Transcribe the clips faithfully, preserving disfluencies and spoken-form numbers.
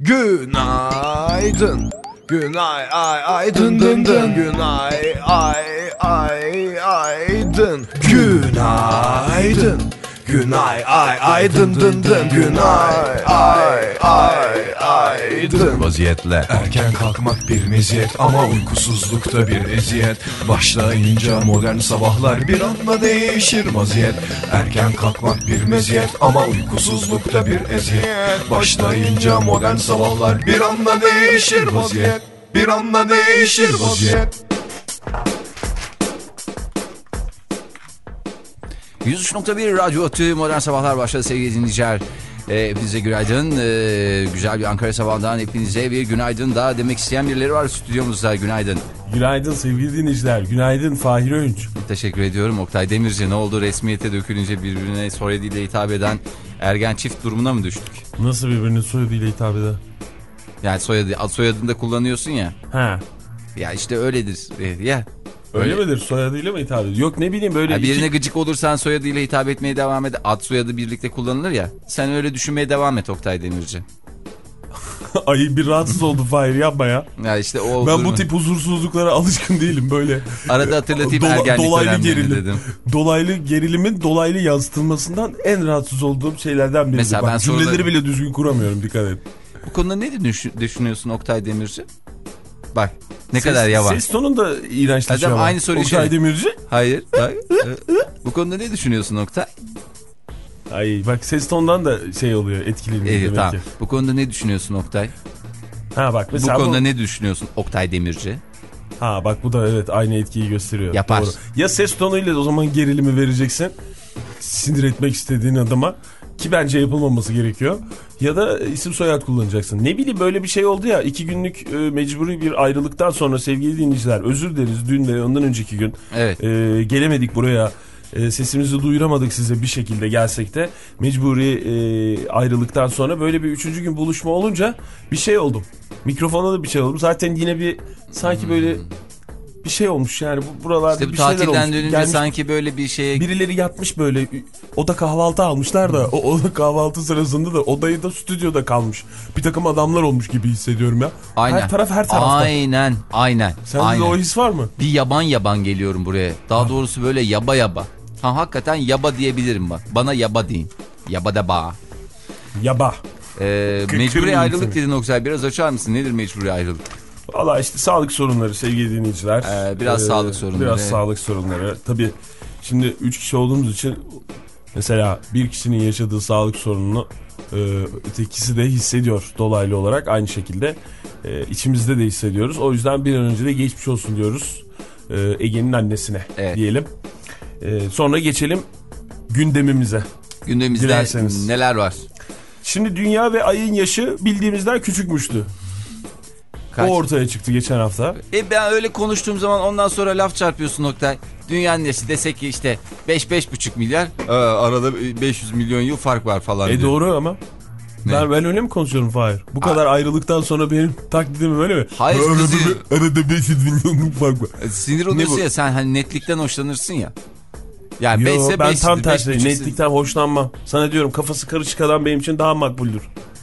Günaydın. Günay ay ay dın dın dın. Günay ay ay ay dın. Günaydın. Günay ay ay dın dın dın. Günay ay ay ay dın. Vaziyetle erken kalkmak bir meziyet ama uykusuzlukta bir eziyet. Başlayınca modern sabahlar bir anda değişir vaziyet. Erken kalkmak bir meziyet ama uykusuzlukta bir eziyet. Başlayınca modern sabahlar bir anda değişir vaziyet. Bir anda değişir vaziyet. yüz üç nokta bir Radyo Otü Modern Sabahlar başladı sevgili dinleyiciler. Ee, hepinize günaydın. Ee, güzel bir Ankara sabahından hepinize bir günaydın daha demek isteyen birileri var stüdyomuzda. Günaydın. Günaydın sevgili dinleyiciler. Günaydın Fahir Öğünç. Teşekkür ediyorum. Oktay Demirci, ne oldu? Resmiyete dökülünce birbirine soyadıyla hitap eden ergen çift durumuna mı düştük? Nasıl birbirine soyadıyla hitap eder? Yani soyadı, ad soyadını da kullanıyorsun ya. Ha. Ya işte öyledir. Ya. Öyle, öyle midir? Soyadıyla mı hitap ediyor? Yok ne bileyim böyle... Ya birine iki... gıcık olursan soyadıyla hitap etmeye devam et. Ad soyadı birlikte kullanılır ya. Sen öyle düşünmeye devam et Oktay Demirci. Ay bir rahatsız oldu Fahir, yapma ya. Ya işte o ben durumu... bu tip huzursuzluklara alışkın değilim böyle. Arada hatırlatayım Dola, ergenlik dolaylı gerilim dedim. Dolaylı gerilimin dolaylı yansıtılmasından en rahatsız olduğum şeylerden biri. Mesela Bak, ben cümleleri soruları... bile düzgün kuramıyorum, dikkat et. Bu konuda ne düşünüyorsun Oktay Demirci? Bak ne ses, kadar yavan. Ses tonun da iğrençleşiyor ama. Aynı soruyu Oktay Demirci. Hayır. Bak, bu konuda ne düşünüyorsun Oktay? Ay bak ses tondan da şey oluyor, etkileniyor evet, demek tamam. ki. Bu konuda ne düşünüyorsun Oktay? Ha bak mesela bu konuda bu... ne düşünüyorsun Oktay Demirci? Ha bak bu da evet aynı etkiyi gösteriyor. Yapar. Doğru. Ya ses tonuyla o zaman gerilimi vereceksin. Sinir etmek istediğin adama, ki bence yapılmaması gerekiyor. Ya da isim soyad kullanacaksın. Ne bileyim böyle bir şey oldu ya, iki günlük e, mecburi bir ayrılıktan sonra sevgili dinleyiciler, özür dileriz, dün ve ondan önceki gün evet. e, gelemedik buraya. E, sesimizi duyuramadık size bir şekilde, gelsek de mecburi e, ayrılıktan sonra böyle bir üçüncü gün buluşma olunca bir şey oldum. Mikrofona da bir şey oldum. Zaten yine bir sanki hmm. böyle bir şey olmuş yani bu buralarda işte bir şeyler olmuş. Tatilden dönünce gelmiş, sanki böyle bir şeye... Birileri yatmış böyle, oda kahvaltı almışlar da o oda kahvaltı sırasında da odayı da stüdyoda kalmış. Bir takım adamlar olmuş gibi hissediyorum ya. Aynen. Her taraf her tarafta. Aynen aynen. Sende aynen. de o his var mı? Bir yaban yaban geliyorum buraya. Daha ha. doğrusu böyle yaba yaba. Ha hakikaten yaba diyebilirim bak. Bana yaba deyin. Yaba da bağ. Yaba. Ee, mecburi ayrılık dedin Oksay. Biraz açar mısın? Nedir mecburi ayrılık? Valla işte sağlık sorunları sevgili dinleyiciler. Ee, biraz ee, sağlık sorunları. Biraz evet. sağlık sorunları. Tabii şimdi üç kişi olduğumuz için mesela bir kişinin yaşadığı sağlık sorununu e, ötekisi de hissediyor dolaylı olarak, aynı şekilde e, içimizde de hissediyoruz. O yüzden bir an önce de geçmiş olsun diyoruz e, Ege'nin annesine evet. diyelim. E, sonra geçelim gündemimize. Gündemimizde dilerseniz. Neler var? Şimdi dünya ve ayın yaşı bildiğimizden küçükmüştü. Kaç? O ortaya çıktı geçen hafta. E ben öyle konuştuğum zaman ondan sonra laf çarpıyorsun Oktay. Dünyanın yaşı desek ki işte beş beş buçuk milyar. Ee, arada beş yüz milyon yıl fark var falan. E diyor. Doğru ama. Ben, ben öyle mi konuşuyorum Fahir? Bu kadar Aa. ayrılıktan sonra benim taklidim öyle mi? Hayır kızı. Arada, arada beş yüz milyonluk fark var. E, sinir oluyorsun ya sen, hani netlikten hoşlanırsın ya. Yani Yo, beşse ben beş, tam tersi beş, netlikten hoşlanmam. Sana diyorum, kafası karışık adam benim için daha makbuldür.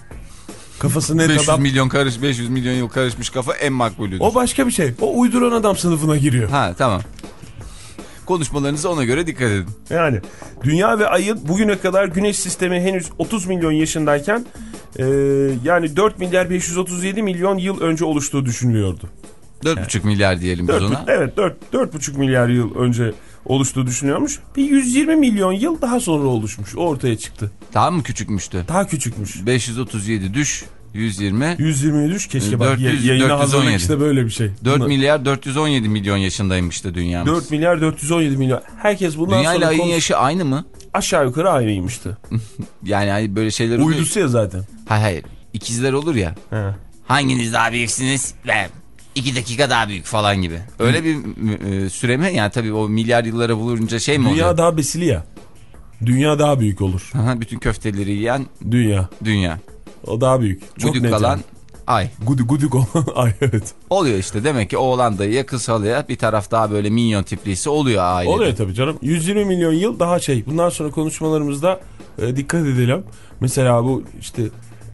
Kafası net beş yüz adam. milyon karış, beş yüz milyon yıl karışmış kafa en makbulüdür. O başka bir şey. O uyduran adam sınıfına giriyor. Ha tamam. Konuşmalarınıza ona göre dikkat edin. Yani dünya ve ayın bugüne kadar güneş sistemi henüz otuz milyon yaşındayken e, yani dört milyar beş yüz otuz yedi milyon yıl önce oluştuğu düşünülüyordu. dört buçuk yani. milyar diyelim biz ona. Evet dört buçuk milyar yıl önce oluştuğu düşünüyormuş. Bir yüz yirmi milyon yıl daha sonra oluşmuş. Ortaya çıktı. Daha mı küçükmüştü? Daha küçükmüş. beş yüz otuz yedi düş. yüz yirmi. yüz yirmiye düş. Keşke bak yayına hazırlık işte böyle bir şey. dört Bunlar... milyar dört yüz on yedi milyon yaşındaymıştı dünyamız. dört milyar dört yüz on yedi milyon. Herkes bundan Dünya sonra... Dünya ile ayın konuş... yaşı aynı mı? Aşağı yukarı aynıymıştı. yani böyle şeyler oluyor. Uydusu ya zaten. Hayır hayır. İkizler olur ya. He. Hanginiz daha büyüksünüz? Ve iki dakika daha büyük falan gibi. Öyle bir e, süre mi? Yani tabii o milyar yıllara vurunca şey mi oluyor? Dünya daha besili ya. Dünya daha büyük olur. Aha, bütün köfteleri yiyen dünya. Dünya. O daha büyük. Çok Gudük net kalan yani. Ay. Gudük gudük olan ay, evet. Oluyor işte, demek ki oğlan dayıya kız halıya bir taraf daha böyle minyon tiplisi oluyor ailede. Oluyor tabii canım. yüz yirmi milyon yıl daha şey. Bundan sonra konuşmalarımızda e, dikkat edelim. Mesela bu işte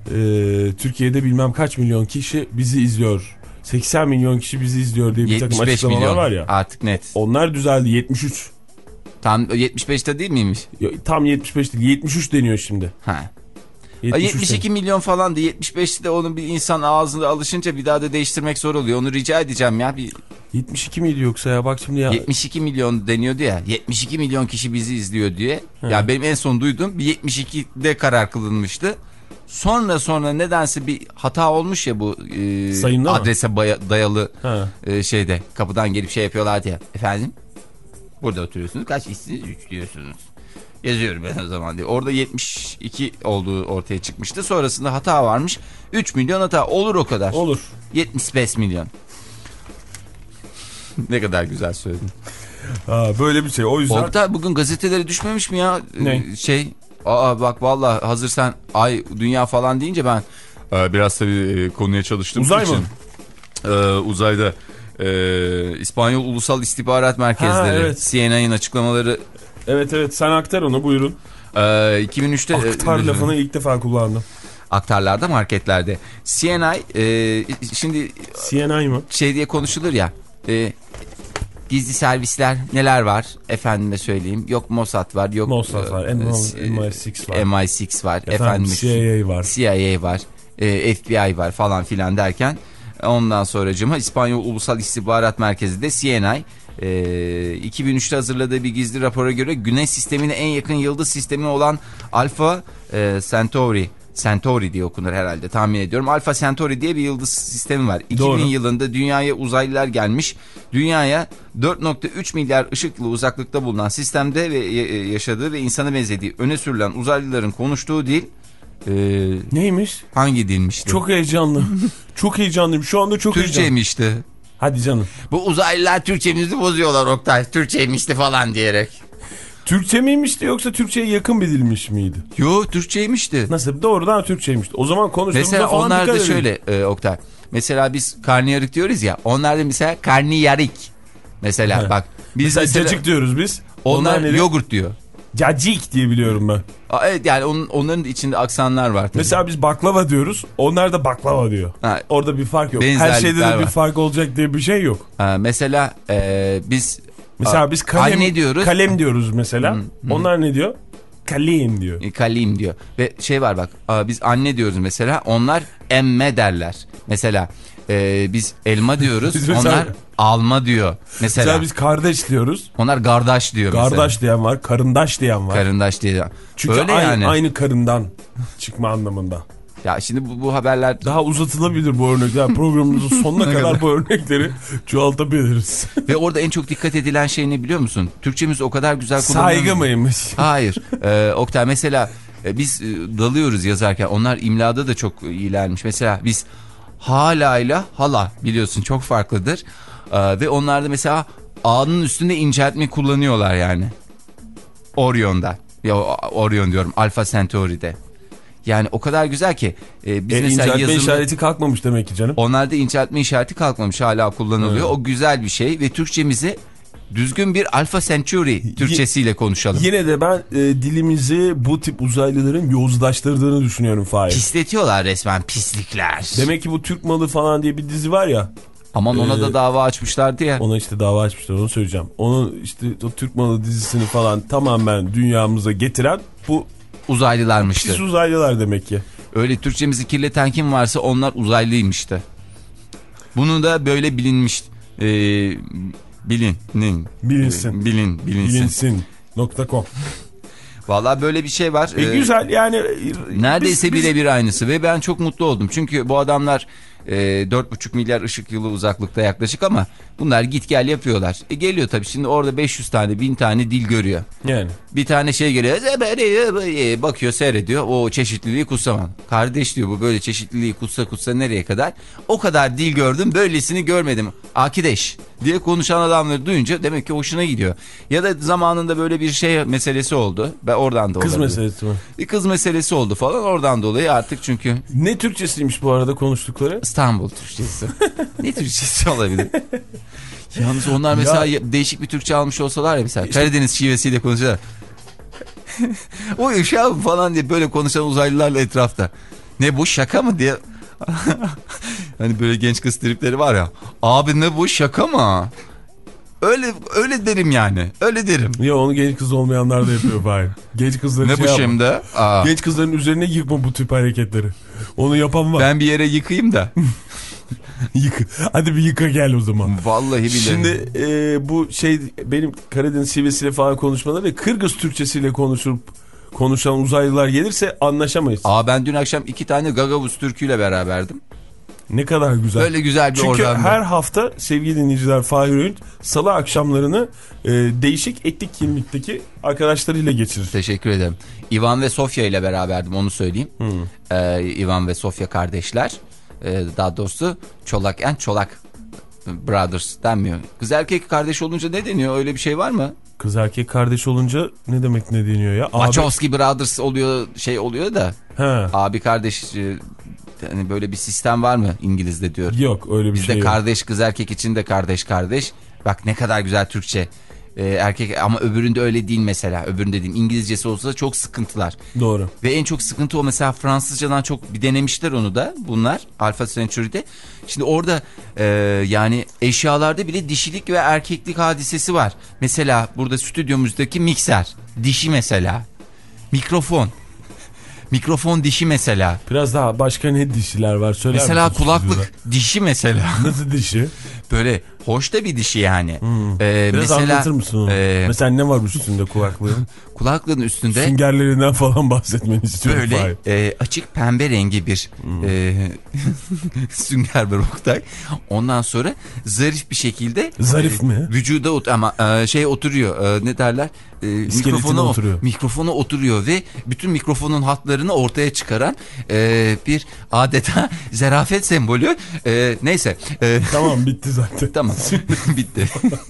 e, Türkiye'de bilmem kaç milyon kişi bizi izliyor. seksen milyon kişi bizi izliyor diye bir takım yetmiş beş açıklamalar milyon var ya. artık net. Onlar düzeldi, yetmiş üç. Tam yetmiş beşte değil miymiş? Tam yetmiş beş değil, yetmiş üç deniyor şimdi. Ha. yetmiş üç yetmiş iki milyon falan da yetmiş beşte onun bir insan ağzında alışınca bir daha da değiştirmek zor oluyor. Onu rica edeceğim ya. Bir... yetmiş iki miydi yoksa ya, bak şimdi ya. yetmiş iki milyon deniyordu ya. yetmiş iki milyon kişi bizi izliyor diye. He. Ya benim en son duyduğum bir yetmiş ikide karar kılınmıştı. Sonra sonra nedense bir hata olmuş ya bu e, adrese baya, dayalı e, şeyde kapıdan gelip şey yapıyorlardı ya. Efendim? Burada oturuyorsunuz. Kaç işsiniz? üç diyorsunuz. Yazıyorum ben o zaman diye. Orada yetmiş iki olduğu ortaya çıkmıştı. Sonrasında hata varmış. üç milyon hata. Olur o kadar. Olur. yetmiş beş milyon. Ne kadar güzel söyledin. Ha, böyle bir şey. O yüzden. Oktay bugün gazetelere düşmemiş mi ya? Ne? Şey. Aa bak vallahi hazır sen ay dünya falan deyince ben e, biraz tabii e, konuya çalıştım. Uzay için. mı? E, uzayda e, İspanyol Ulusal İstihbarat Merkezleri, ha, evet. C N N'in açıklamaları. Evet evet, sen aktar onu, buyurun. E, iki bin üçte aktar e, lafını ilk defa kullandım. Aktarlarda, marketlerde. C N I e, şimdi C N I mı? Şey diye konuşulur ya. E, gizli servisler neler var? Efendime söyleyeyim. Yok Mossad var. Yok Mossad var. M I altı var. M I altı var. Efendim, Efendim C I A var. C I A var. E, F B I var falan filan derken ondan sonracığıma İspanyol Ulusal İstihbarat Merkezi de C N I e, iki bin üçte hazırladığı bir gizli rapora göre Güneş sistemine en yakın yıldız sistemi olan Alpha e, Centauri Centauri diye okunur herhalde, tahmin ediyorum. Alpha Centauri diye bir yıldız sistemi var. iki bin Doğru. yılında dünyaya uzaylılar gelmiş. Dünyaya dört nokta üç milyar ışık yılı uzaklıkta bulunan sistemde ve yaşadığı ve insana benzediği öne sürülen uzaylıların konuştuğu dil e, neymiş? Hangi dilmişti? Çok heyecanlı. Çok heyecanlıyım. Şu anda çok heyecanlı. Türkçeymişti. Hadi canım. Bu uzaylılar Türkçemizi bozuyorlar Oktay. Türkçeymişti falan diyerek. Türkçe miymişti yoksa Türkçe'ye yakın bir dilmiş miydi? Yo, Türkçeymişti. Nasıl? Doğrudan Türkçeymişti. O zaman konuştuğumuzda mesela falan onlar dikkat da edin. şöyle e, Oktay. Mesela biz karnıyarık diyoruz ya. Onlar da mesela karniyarik. Mesela He. bak. Biz mesela, mesela cacık diyoruz biz. Onlar, onlar yogurt diyor. Cacık diye biliyorum ben. Aa, evet yani onun, onların içinde aksanlar var tabii. Mesela biz baklava diyoruz. Onlar da baklava diyor. Ha, orada bir fark yok. Her şeyde de bir fark olacak diye bir şey yok. Ha, mesela e, biz Mesela biz kalem, anne diyoruz. Kalem diyoruz mesela. Hı, hı. Onlar ne diyor? Kalem diyor. E, kalim diyor. Ve şey var bak. A, biz anne diyoruz mesela. Onlar emme derler. Mesela e, biz elma diyoruz. Biz mesela, onlar alma diyor. Mesela, mesela biz kardeş diyoruz. Onlar kardeş diyor mesela. Kardeş diyen var. Karındaş diyen var. Karındaş diye. Çünkü öyle aynı, yani. aynı karından çıkma anlamında. Ya şimdi bu, bu haberler... Daha uzatılabilir bu örnekler. Programımızın sonuna kadar bu örnekleri çoğaltabiliriz. Ve orada en çok dikkat edilen şey ne biliyor musun? Türkçemiz o kadar güzel kullanılıyor. Saygı mıymış? Hayır. Ee, Oktay mesela e, biz e, dalıyoruz yazarken. Onlar imlada da çok iyilermiş. Mesela biz hala ile hala biliyorsun çok farklıdır. Ee, ve onlar da mesela A'nın üstünde inceltme kullanıyorlar yani. Orion'da. Ya Orion diyorum. Alpha Centauri'de. Yani o kadar güzel ki e, biz e, mesela inceltme yazılı... işareti kalkmamış demek ki canım. Onlarda inceltme işareti kalkmamış, hala kullanılıyor. Evet. O güzel bir şey ve Türkçemizi düzgün bir Alpha Centauri Türkçesiyle konuşalım. Yine de ben e, dilimizi bu tip uzaylıların yozlaştırdığını düşünüyorum Fahir. Pisletiyorlar resmen, pislikler. Demek ki bu Türk Malı falan diye bir dizi var ya. Aman ona e, da dava açmışlardı ya. Ona işte dava açmışlar, onu söyleyeceğim. Onun işte o Türk Malı dizisini falan tamamen dünyamıza getiren bu uzaylılarmıştı. Pis uzaylılar demek ki. Öyle Türkçemizi kirleten kim varsa onlar uzaylıymıştı. Bunu da böyle bilinmiş. Ee, bilinin. Bilinsin. Bilin, bilinsin. Bilinsin. .com. Vallahi böyle bir şey var. E, ee, güzel yani. Neredeyse birebir aynısı ve ben çok mutlu oldum. Çünkü bu adamlar e, dört buçuk milyar ışık yılı uzaklıkta yaklaşık ama bunlar git gel yapıyorlar. E, geliyor tabii şimdi orada beş yüz tane bin tane dil görüyor. Yani. Bir tane şey geliyor, bakıyor, seyrediyor, o çeşitliliği kutsamam. Kardeş diyor, bu böyle çeşitliliği kutsa kutsa nereye kadar? O kadar dil gördüm, böylesini görmedim. Akideş diye konuşan adamları duyunca demek ki hoşuna gidiyor. Ya da zamanında böyle bir şey meselesi oldu. Ben oradan da kız olabilir. meselesi mi? Bir kız meselesi oldu falan, oradan dolayı artık çünkü. Ne Türkçesiymiş bu arada konuştukları? İstanbul Türkçesi. Ne Türkçesi olabilir? Yalnız onlar mesela ya, değişik bir Türkçe almış olsalar ya mesela işte, Karadeniz şivesiyle konuşuyorlar. O uşağım falan diye böyle konuşan uzaylılarla etrafta. Ne bu şaka mı diye. Hani böyle genç kız tripleri var ya. Abi ne bu şaka mı? Öyle öyle derim yani. Öyle derim. Ya onu genç kız olmayanlar da yapıyor Fahir. Genç kızların ne şey bu yapma. şimdi? Aa. Genç kızların üzerine yıkma bu tip hareketleri. Onu yapan var. Ben bir yere yıkayayım da. Yıka. Hadi bir yıka gel o zaman. Vallahi billahi. Şimdi e, bu şey benim Karadeniz şivesiyle falan konuşmaları ve Kırgız Türkçesiyle konuşup konuşan uzaylılar gelirse anlaşamayız. Aa ben dün akşam iki tane Gagavuz türküyle beraberdim. Ne kadar güzel. Öyle güzel bir Çünkü ortamda. Çünkü her hafta sevgili dinleyiciler Fahir Öğünç salı akşamlarını e, değişik etnik kimlikteki arkadaşlarıyla geçirir. Teşekkür ederim. Ivan ve Sofya ile beraberdim onu söyleyeyim. Hmm. Ee, Ivan ve Sofya kardeşler. Ee, daha doğrusu Çolak and Çolak Brothers denmiyor. Kız erkek kardeş olunca ne deniyor? Öyle bir şey var mı? Kız erkek kardeş olunca ne demek ne deniyor ya? Wachowski Brothers oluyor şey oluyor da. He. Abi kardeş hani böyle bir sistem var mı İngiliz'de diyor. Yok öyle bir Bizde şey yok. Bizde kardeş kız erkek için de kardeş kardeş. Bak ne kadar güzel Türkçe. Ee, erkek ama öbüründe öyle değil mesela. Öbüründe değil. İngilizcesi olsa çok sıkıntılar. Doğru. Ve en çok sıkıntı o mesela Fransızcadan çok bir denemişler onu da bunlar Alpha Centauri'de. Şimdi orada e, yani eşyalarda bile dişilik ve erkeklik hadisesi var. Mesela burada stüdyomuzdaki mikser dişi mesela. Mikrofon. Mikrofon dişi mesela. Biraz daha başka ne dişiler var söyler mesela misin? Kulaklık stüdyoda? Dişi mesela. Nasıl dişi? Böyle hoş da bir dişi yani. Hmm. Ee, Biraz mesela, anlatır mısın onu? E, mesela ne var üstünde kulaklığın? Kulaklığın üstünde. Süngerlerinden falan bahsetmeni istiyorum. Böyle e, açık pembe rengi bir hmm. e, sünger var Oktay. Ondan sonra zarif bir şekilde. Zarif e, mi? Vücuda ama e, şey oturuyor e, ne derler? E, mikrofona oturuyor. Mikrofona oturuyor ve bütün mikrofonun hatlarını ortaya çıkaran e, bir adeta zarafet sembolü. E, neyse. E, tamam bitti zaten. Tamam bitti.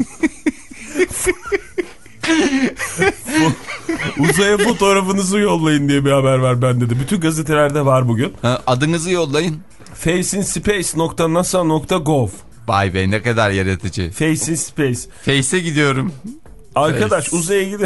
Uzaya fotoğrafınızı yollayın diye bir haber var bende de. Bütün gazetelerde var bugün. Ha, adınızı yollayın. faceinspace nokta nasa nokta gov. Vay be ne kadar yaratıcı. Faceinspace. Face'e gidiyorum. Arkadaş Face. uzaya gidin.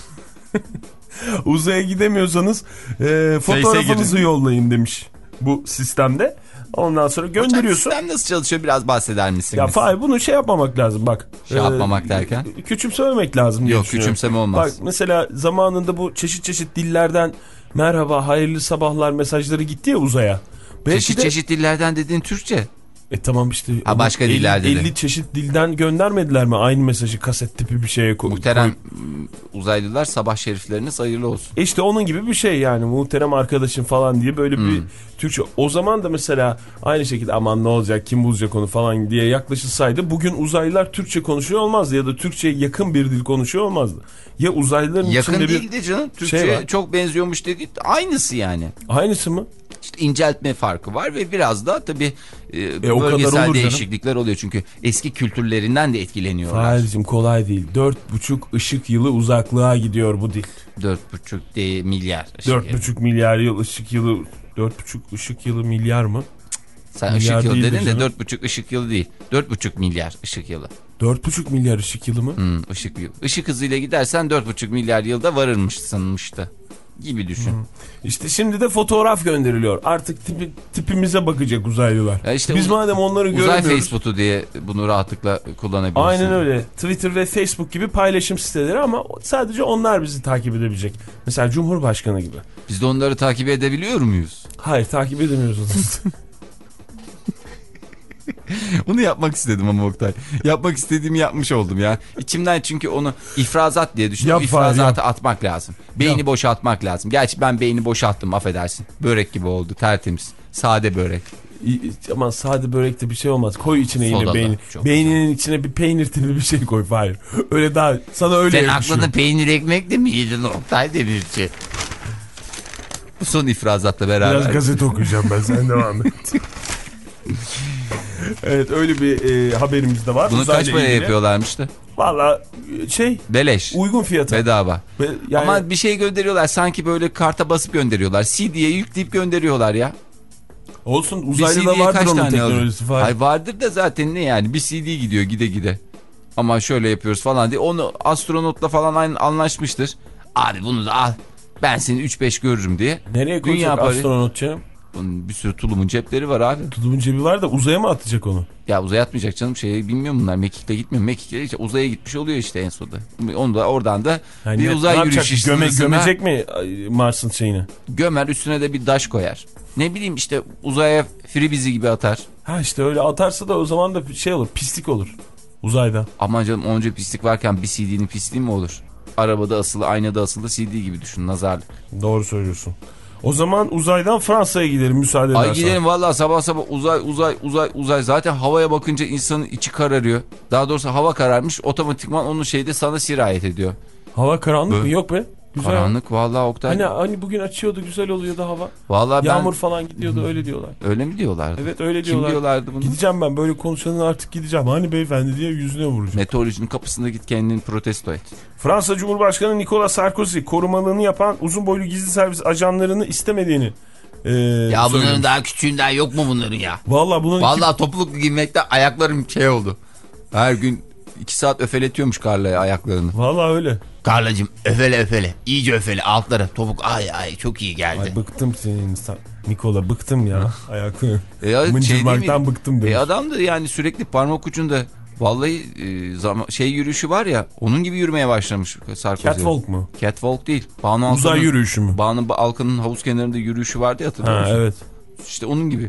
Uzaya gidemiyorsanız e, fotoğrafınızı yollayın demiş bu sistemde. Ondan sonra gönderiyorsun. Sistem nasıl çalışıyor biraz bahseder misin? Ya Fahir bunu şey yapmamak lazım bak. Şey yapmamak derken? Küçümsememek lazım diye Yok küçümseme olmaz. Bak mesela zamanında bu çeşit çeşit dillerden merhaba hayırlı sabahlar mesajları gitti ya uzaya. Belki çeşit de... çeşit dillerden dediğin Türkçe. E tamam işte. Ha başka elli, dillerde elli çeşit dilden göndermediler mi aynı mesajı kaset tipi bir şeye koy. Muhterem uzaylılar sabah şerifleriniz hayırlı olsun. E işte onun gibi bir şey yani muhterem arkadaşım falan diye böyle hmm. bir Türkçe. O zaman da mesela aynı şekilde aman ne olacak kim bulacak onu falan diye yaklaşılsaydı bugün uzaylılar Türkçe konuşuyor olmazdı ya da Türkçe'ye yakın bir dil konuşuyor olmazdı. Ya uzaylıların yakın içinde bir... Yakın canım Türkçe şey çok benziyormuş dedi aynısı yani. Aynısı mı? İşte inceltme farkı var ve biraz da tabii e, e, bölgesel değişiklikler canım. Oluyor çünkü eski kültürlerinden de etkileniyorlar. Fahir'cim kolay değil. Dört buçuk ışık yılı uzaklığa gidiyor bu dil. Dört buçuk de milyar. Dört buçuk milyar yıl ışık yılı. Dört buçuk ışık yılı milyar mı? Sen milyar ışık yılı dedin de dört buçuk ışık yılı değil. Dört buçuk milyar ışık yılı. Dört buçuk milyar ışık yılı mı? Hmm, ışık yılı. Işık hızıyla gidersen dört buçuk milyar yılda varırmış sanmıştı. Gibi düşün. Hmm. İşte şimdi de fotoğraf gönderiliyor. Artık tipi, tipimize bakacak uzaylılar. Ya işte biz uz madem onları uzay göremiyoruz. Uzay Facebook'u diye bunu rahatlıkla kullanabilirsin. Aynen öyle. Twitter ve Facebook gibi paylaşım siteleri ama sadece onlar bizi takip edebilecek. Mesela Cumhurbaşkanı gibi. Biz de onları takip edebiliyor muyuz? Hayır takip edemiyoruz. Bunu yapmak istedim ama Oktay. Yapmak istediğimi yapmış oldum ya. İçimden çünkü onu ifrazat diye düşünüyorum. İfrazatı atmak lazım. Beyni yap. boşaltmak lazım. Gerçi ben beyni boşalttım affedersin. Börek gibi oldu tertemiz. Sade börek. Ama sade börekte bir şey olmaz. Koy içine yine beyni. Beyninin güzel. içine bir peynir tipi bir şey koy. Hayır. Öyle daha sana öyle Sen aklında peynir ekmek de mi yedin Oktay Demirci? Bu son ifrazatla beraber. Biraz gazete okuyacağım ben. Sen devam et. Evet öyle bir e, haberimiz de var. Bunu Uzayla kaç para yapıyorlarmış da? Valla şey. Beleş. Uygun fiyata. Bedava. Be, yani... Ama bir şey gönderiyorlar sanki böyle karta basıp gönderiyorlar. C D'ye yükleyip gönderiyorlar ya. Olsun uzaylıda vardır onun teknolojisi falan. Hayır vardır da zaten ne yani bir C D gidiyor gide gide. Ama şöyle yapıyoruz falan diye onu astronotla falan anlaşmıştır. Abi bunu da al ben seni üç beş görürüm diye. Nereye koyacak astronot canım? Bunun bir sürü tulumun cepleri var abi. Tulumun cebi var da uzaya mı atacak onu? Ya uzaya atmayacak canım, şey bilmiyorum bunlar. Mekik'te gitmiyor. Mekik'te işte uzaya gitmiş oluyor işte en sonunda. Onu da oradan da yani bir uzay yürüyüşü. Göme, gömecek mi Mars'ın şeyini? Gömer, üstüne de bir daş koyar. Ne bileyim işte uzaya fribizi gibi atar. Ha işte öyle atarsa da o zaman da şey olur, pislik olur uzayda. Aman canım, onca pislik varken bir C D'nin pisliği mi olur? Arabada asılı, aynada asılı C D gibi düşün, nazarlık. Doğru söylüyorsun. O zaman uzaydan Fransa'ya gidelim müsaade edersen. Ay gidelim vallahi, sabah sabah uzay uzay uzay uzay. Zaten havaya bakınca insanın içi kararıyor. Daha doğrusu hava kararmış, otomatikman onun şeyde sana sirayet ediyor. Hava karanlık Böyle. mı? Yok be. Güzel. Karanlık vallahi Oktay. Hani, hani bugün açıyordu, güzel oluyordu hava. Vallahi Yağmur ben... falan gidiyordu, öyle diyorlar. Öyle mi diyorlardı? Evet öyle diyorlar. Kim diyorlardı bunu? Gideceğim ben, böyle konuşanın artık gideceğim. Hani beyefendi diye yüzüne vuracağım. Meteorolojinin kapısında git, kendini protesto et. Fransa Cumhurbaşkanı Nicolas Sarkozy korumalığını yapan uzun boylu gizli servis ajanlarını istemediğini Ee, ya bunların söylemiş. Daha küçüğünden yok mu bunların ya? Vallahi bunun Vallahi iki... topluluk giymekte ayaklarım şey oldu. Her gün iki saat öfeletiyormuş Karla'ya ayaklarını. Vallahi öyle. Karlacığım öfele öfele. İyice öfele altlara. Topuk ay ay çok iyi geldi. Ay bıktım senin Nikola, bıktım ya. Ayaklarım. E mıncırmaktan şey bıktım demiş. E adam da yani sürekli parmak ucunda. Vallahi e, zaman, şey yürüyüşü var ya, onun gibi yürümeye başlamış Sarkozy. Catwalk mu? Catwalk değil. Banu Uzay Alkan'ın, yürüyüşü mü? Banu Alkan'ın havuz kenarında yürüyüşü vardı ya, hatırlıyor musun? Ha evet. İşte onun gibi.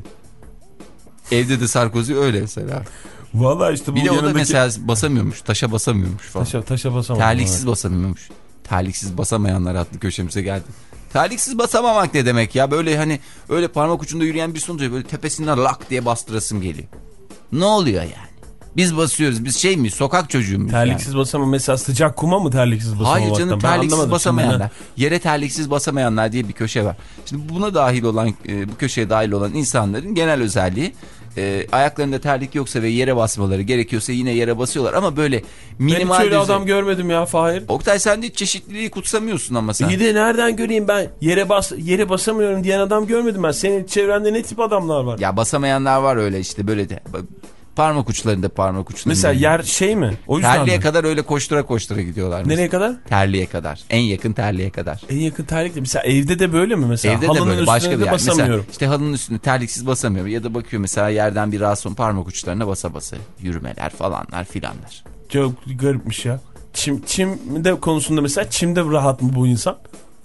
Evde de Sarkozy öyle mesela. Vallahi işte bu bir de yanındaki... o da mesela basamıyormuş. Taşa basamıyormuş falan. Taşa, taşa basamıyormuş. Terliksiz evet. basamıyormuş. Terliksiz basamayanlar adlı köşemize geldi. Terliksiz basamamak ne demek ya? Böyle hani öyle parmak ucunda yürüyen bir sonucu böyle tepesinden lak diye bastırasım geliyor. Ne oluyor yani? Biz basıyoruz. Biz şey mi? Sokak çocuğu muyuz? Terliksiz yani? Basama mesela sıcak kuma mı terliksiz basamamaktan? Hayır canım, terliksiz basamayanlar. Yere terliksiz basamayanlar diye bir köşe var. Şimdi buna dahil olan, bu köşeye dahil olan insanların genel özelliği e, ayaklarında terlik yoksa ve yere basmaları gerekiyorsa yine yere basıyorlar. Ama böyle minimal... Ben hiç öyle adam görmedim ya Fahir. Oktay, sen de hiç çeşitliliği kutsamıyorsun ama sen. İyi de nereden göreyim ben? Yere bas, yere basamıyorum diyen adam görmedim ben. Senin çevrende ne tip adamlar var? Ya basamayanlar var öyle işte, böyle de... Parmak uçlarında parmak uçlarında. Mesela yer şey mi? O yüzden terliğe mi? kadar öyle koştura koştura gidiyorlar. Nereye mesela. kadar? Terliğe kadar. En yakın terliğe kadar. En yakın terlik de mesela evde de böyle mi mesela? Evde halının de böyle. Başka bir yer. Basamıyorum. Mesela işte halının üstünde terliksiz basamıyor. Ya da bakıyor mesela yerden bir rahatsız, parmak uçlarına basa basa yürümeler falanlar filanlar. Çok garipmiş ya. Çim, çimde konusunda mesela çimde rahat mı bu insan?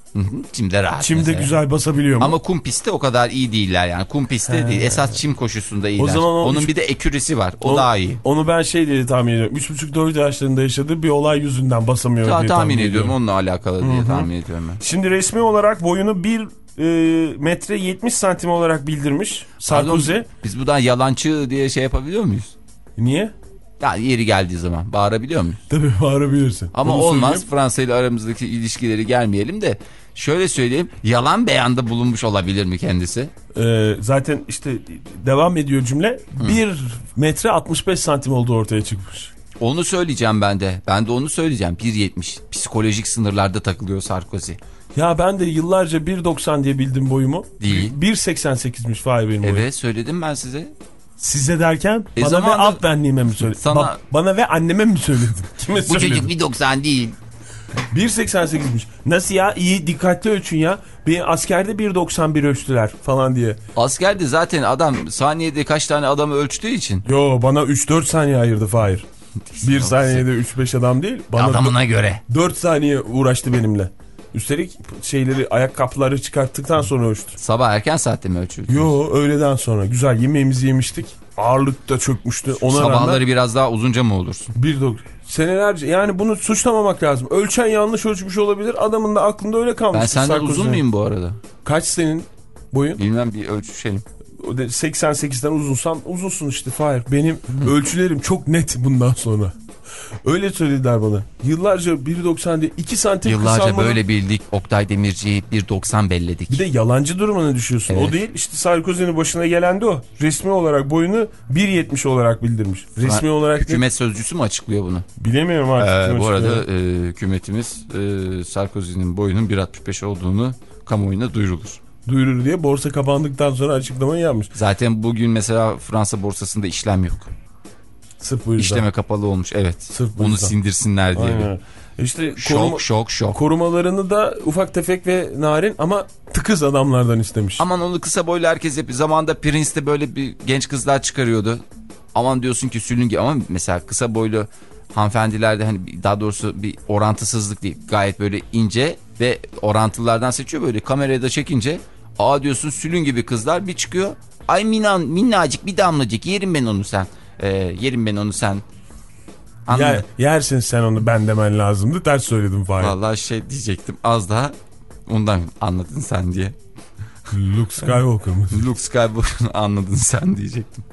Çimde rahat. Çimde mesela. Güzel basabiliyor mu? Ama kum pistte o kadar iyi değiller yani. Kum pistte değil. Esas çim koşusunda iyiler. O zaman o Onun üç... bir de ekürisi var. O, o daha iyi. Onu ben şey diye tahmin ediyorum. üç buçuk dört yaşlarında yaşadığı bir olay yüzünden basamıyor Ta, diye tahmin, tahmin ediyorum. Onunla alakalı diye Hı-hı. tahmin ediyorum ben. Şimdi resmi olarak boyunu bir e, metre yetmiş santim olarak bildirmiş Sarkozy. Pardon, biz buradan yalancı diye şey yapabiliyor muyuz? Niye? Yani yeri geldiği zaman bağırabiliyor muyuz? Tabii bağırabilirsin. Ama Onu olmaz söyleyeyim. Fransa ile aramızdaki ilişkileri gelmeyelim de şöyle söyleyeyim, yalan beyanda bulunmuş olabilir mi kendisi? Ee, zaten işte devam ediyor cümle. Hı. bir metre altmış beş santim olduğu ortaya çıkmış. Onu söyleyeceğim ben de. Ben de onu söyleyeceğim. bir yetmiş psikolojik sınırlarda takılıyor Sarkozy. Ya ben de yıllarca bir doksan diye bildim boyumu. Değil. bir seksen sekizmiş Fahir benim boyum. Evet, söyledim ben size. Size derken e bana ve alt benliğime mi söyledin? Sana... Ba bana ve anneme mi söyledin? Kime Bu söyledim? Çocuk bir doksan değil. bir seksen sekizmiş. Nasıl ya? İyi, dikkatli ölçün ya. Bir askerde bir doksan bir ölçtüler falan diye. Askerde zaten adam saniyede kaç tane adamı ölçtüğü için. Yo, bana üç dört saniye ayırdı Fahir. bir saniyede üç beş adam değil. Bana adamına göre. dört saniye uğraştı benimle. Üstelik şeyleri, ayakkabıları çıkarttıktan sonra ölçtü. Sabah erken saatte mi ölçüldü? Yo, öğleden sonra. Güzel yemeğimizi yemiştik. Ağırlık da çökmüştü. Ona sabahları rağmen, biraz daha uzunca mı olursun? Bir doktor. Senelerce, yani bunu suçlamamak lazım. Ölçen yanlış ölçmüş olabilir. Adamın da aklında öyle kalmış. Ben senden Sarkozy. Uzun muyum bu arada? Kaç senin boyun? Bilmem, bir ölçüşelim. seksen sekizden uzunsam uzunsun işte Fahir. Benim ölçülerim çok net bundan sonra. Öyle söylediler bana. Yıllarca bir doksan diye iki santim Yıllarca kısalmanın... böyle bildik. Oktay Demirci'yi bir doksan belledik. Bir de yalancı durumuna düşüyorsun. Evet. O değil. İşte Sarkozy'nin başına gelen de o. Resmi olarak boyunu bir yetmiş olarak bildirmiş. Resmi ha, olarak... Hükümet ne? Sözcüsü mü açıklıyor bunu? Bilemiyorum artık. Ee, bu arada e, hükümetimiz e, Sarkozy'nin boyunun bir altmış beş olduğunu kamuoyuna duyurulur. Duyurur diye borsa kapandıktan sonra açıklamayı yapmış. Zaten bugün mesela Fransa borsasında işlem yok. Sırf bu yüzden. İşleme kapalı olmuş evet. Sırf onu yüzden. Sindirsinler diye. Aynen. İşte şok koruma, şok şok. Korumalarını da ufak tefek ve narin ama tıkız adamlardan istemiş. Aman onu kısa boylu herkes yapıyor. Zamanında Prince'de böyle bir genç kızlar çıkarıyordu. Aman diyorsun ki sülünge ama mesela kısa boylu hanımefendilerde hani daha doğrusu bir orantısızlık değil. Gayet böyle ince ve orantılardan seçiyor böyle kameraya da çekince. Aa diyorsun sülün gibi kızlar bir çıkıyor. Ay minan, minnacık bir damlacık yerim ben onu sen. Ee, yerim ben onu sen. Yer, yersin sen onu ben demen lazımdı. Ters söyledim Fahir. Vallahi şey diyecektim az daha ondan anladın sen diye. Luke Skywalker mı? Luke Skywalker anladın sen diyecektim.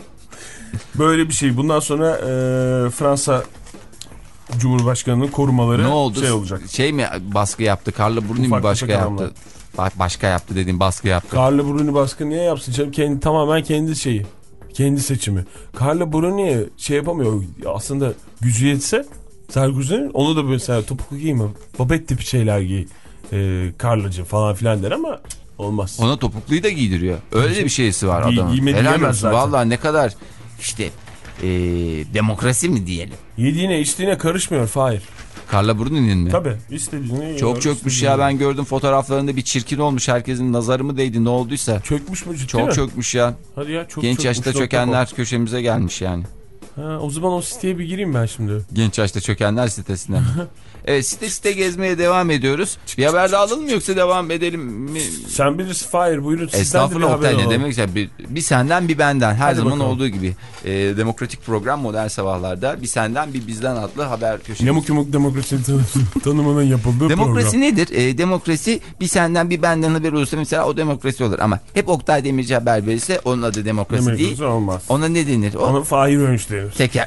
Böyle bir şey. Bundan sonra e, Fransa Cumhurbaşkanı'nın korumaları ne oldu? Şey olacak. Şey mi baskı yaptı? Carla Bruni mi başka yaptı? Ba başka yaptı dediğim baskı yaptı. Carla Bruni baskı niye yapsın canım? Kendi, tamamen kendi şeyi. Kendi seçimi. Carla Bruni'ye şey yapamıyor. Aslında gücü yetse Sarkozy'nin onu da mesela topuklu giyme. Babet tipi şeyler giy. E, Carla'cı falan filan der ama olmaz. Ona topukluyu da giydiriyor. Öyle de bir şeysi var Giy, adamın. Helal olsun. Valla ne kadar işte e, demokrasi mi diyelim. Yediğine içtiğine karışmıyor Fahir. Carla Bruni'nin mi? Tabii. İstediğini çok çökmüş ya ben gördüm fotoğraflarında bir çirkin olmuş. Herkesin nazarı mı değdi ne olduysa. Çökmüş mü ciddi Çok mi? çökmüş ya. Hadi ya çok Genç yaşta çökenler köşemize gelmiş yani. Ha, o zaman o siteye bir gireyim ben şimdi. Genç yaşta çökenler sitesine. Evet site site gezmeye devam ediyoruz. Bir haber daha alalım mı yoksa devam edelim mi? Sen bilirsin Fahir buyurun. Estağfurullah Oktay ne demek ya bir, bir senden bir benden her Hadi zaman bakalım. olduğu gibi e, demokratik program modern sabahlarda bir senden bir bizden adlı haber köşesi. Yamuk yumuk demokrasi tanı tanımının yapıldığı demokrasi program. nedir? E, demokrasi bir senden bir benden haber olursa mesela o demokrasi olur ama hep Oktay Demirci haber verirse onun adı demokrasi, demokrasi değil. Olmaz. Ona ne denir? O, Ona Fahir Önç denir. Teker.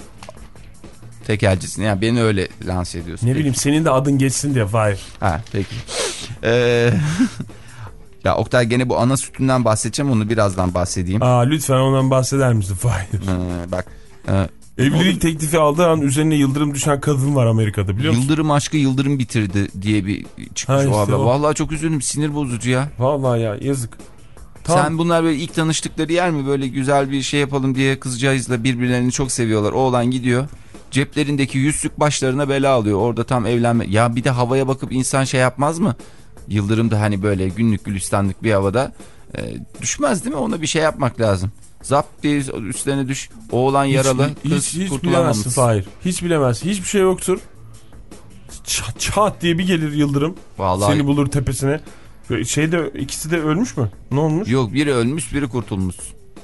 Tekelcisin yani beni öyle lanse ediyorsun. Ne peki. bileyim senin de adın geçsin diye Fahir. Ha peki. Ee, ya Oktay gene bu ana sütünden bahsedeceğim onu birazdan bahsedeyim. Aa lütfen ondan bahseder misin Fahir? Ee, bak. E, Evlilik teklifi aldığı an üzerine yıldırım düşen kadın var Amerika'da biliyor musun? Yıldırım aşkı yıldırım bitirdi diye bir çıkmış ha, o haber. O. Vallahi çok üzüldüm sinir bozucu ya. Vallahi ya yazık. Tamam. Sen bunlar böyle ilk tanıştıkları yer mi böyle güzel bir şey yapalım diye kızcağızla birbirlerini çok seviyorlar. Oğlan gidiyor. Ceplerindeki yüzsük başlarına bela alıyor. Orada tam evlenme. Ya bir de havaya bakıp insan şey yapmaz mı? Yıldırım da hani böyle günlük gülistanlık bir havada e, düşmez değil mi? Ona bir şey yapmak lazım. Zap diye üstlerine düş. Oğlan yaralı. Hiç, kız hiç, hiç bilemezsin Fahir. Hiç bilemezsin. Hiçbir şey yoktur. Çat, çat diye bir gelir yıldırım. Vallahi... Seni bulur tepesine. Şeyde ikisi de ölmüş mü? Ne olmuş? Yok biri ölmüş biri kurtulmuş.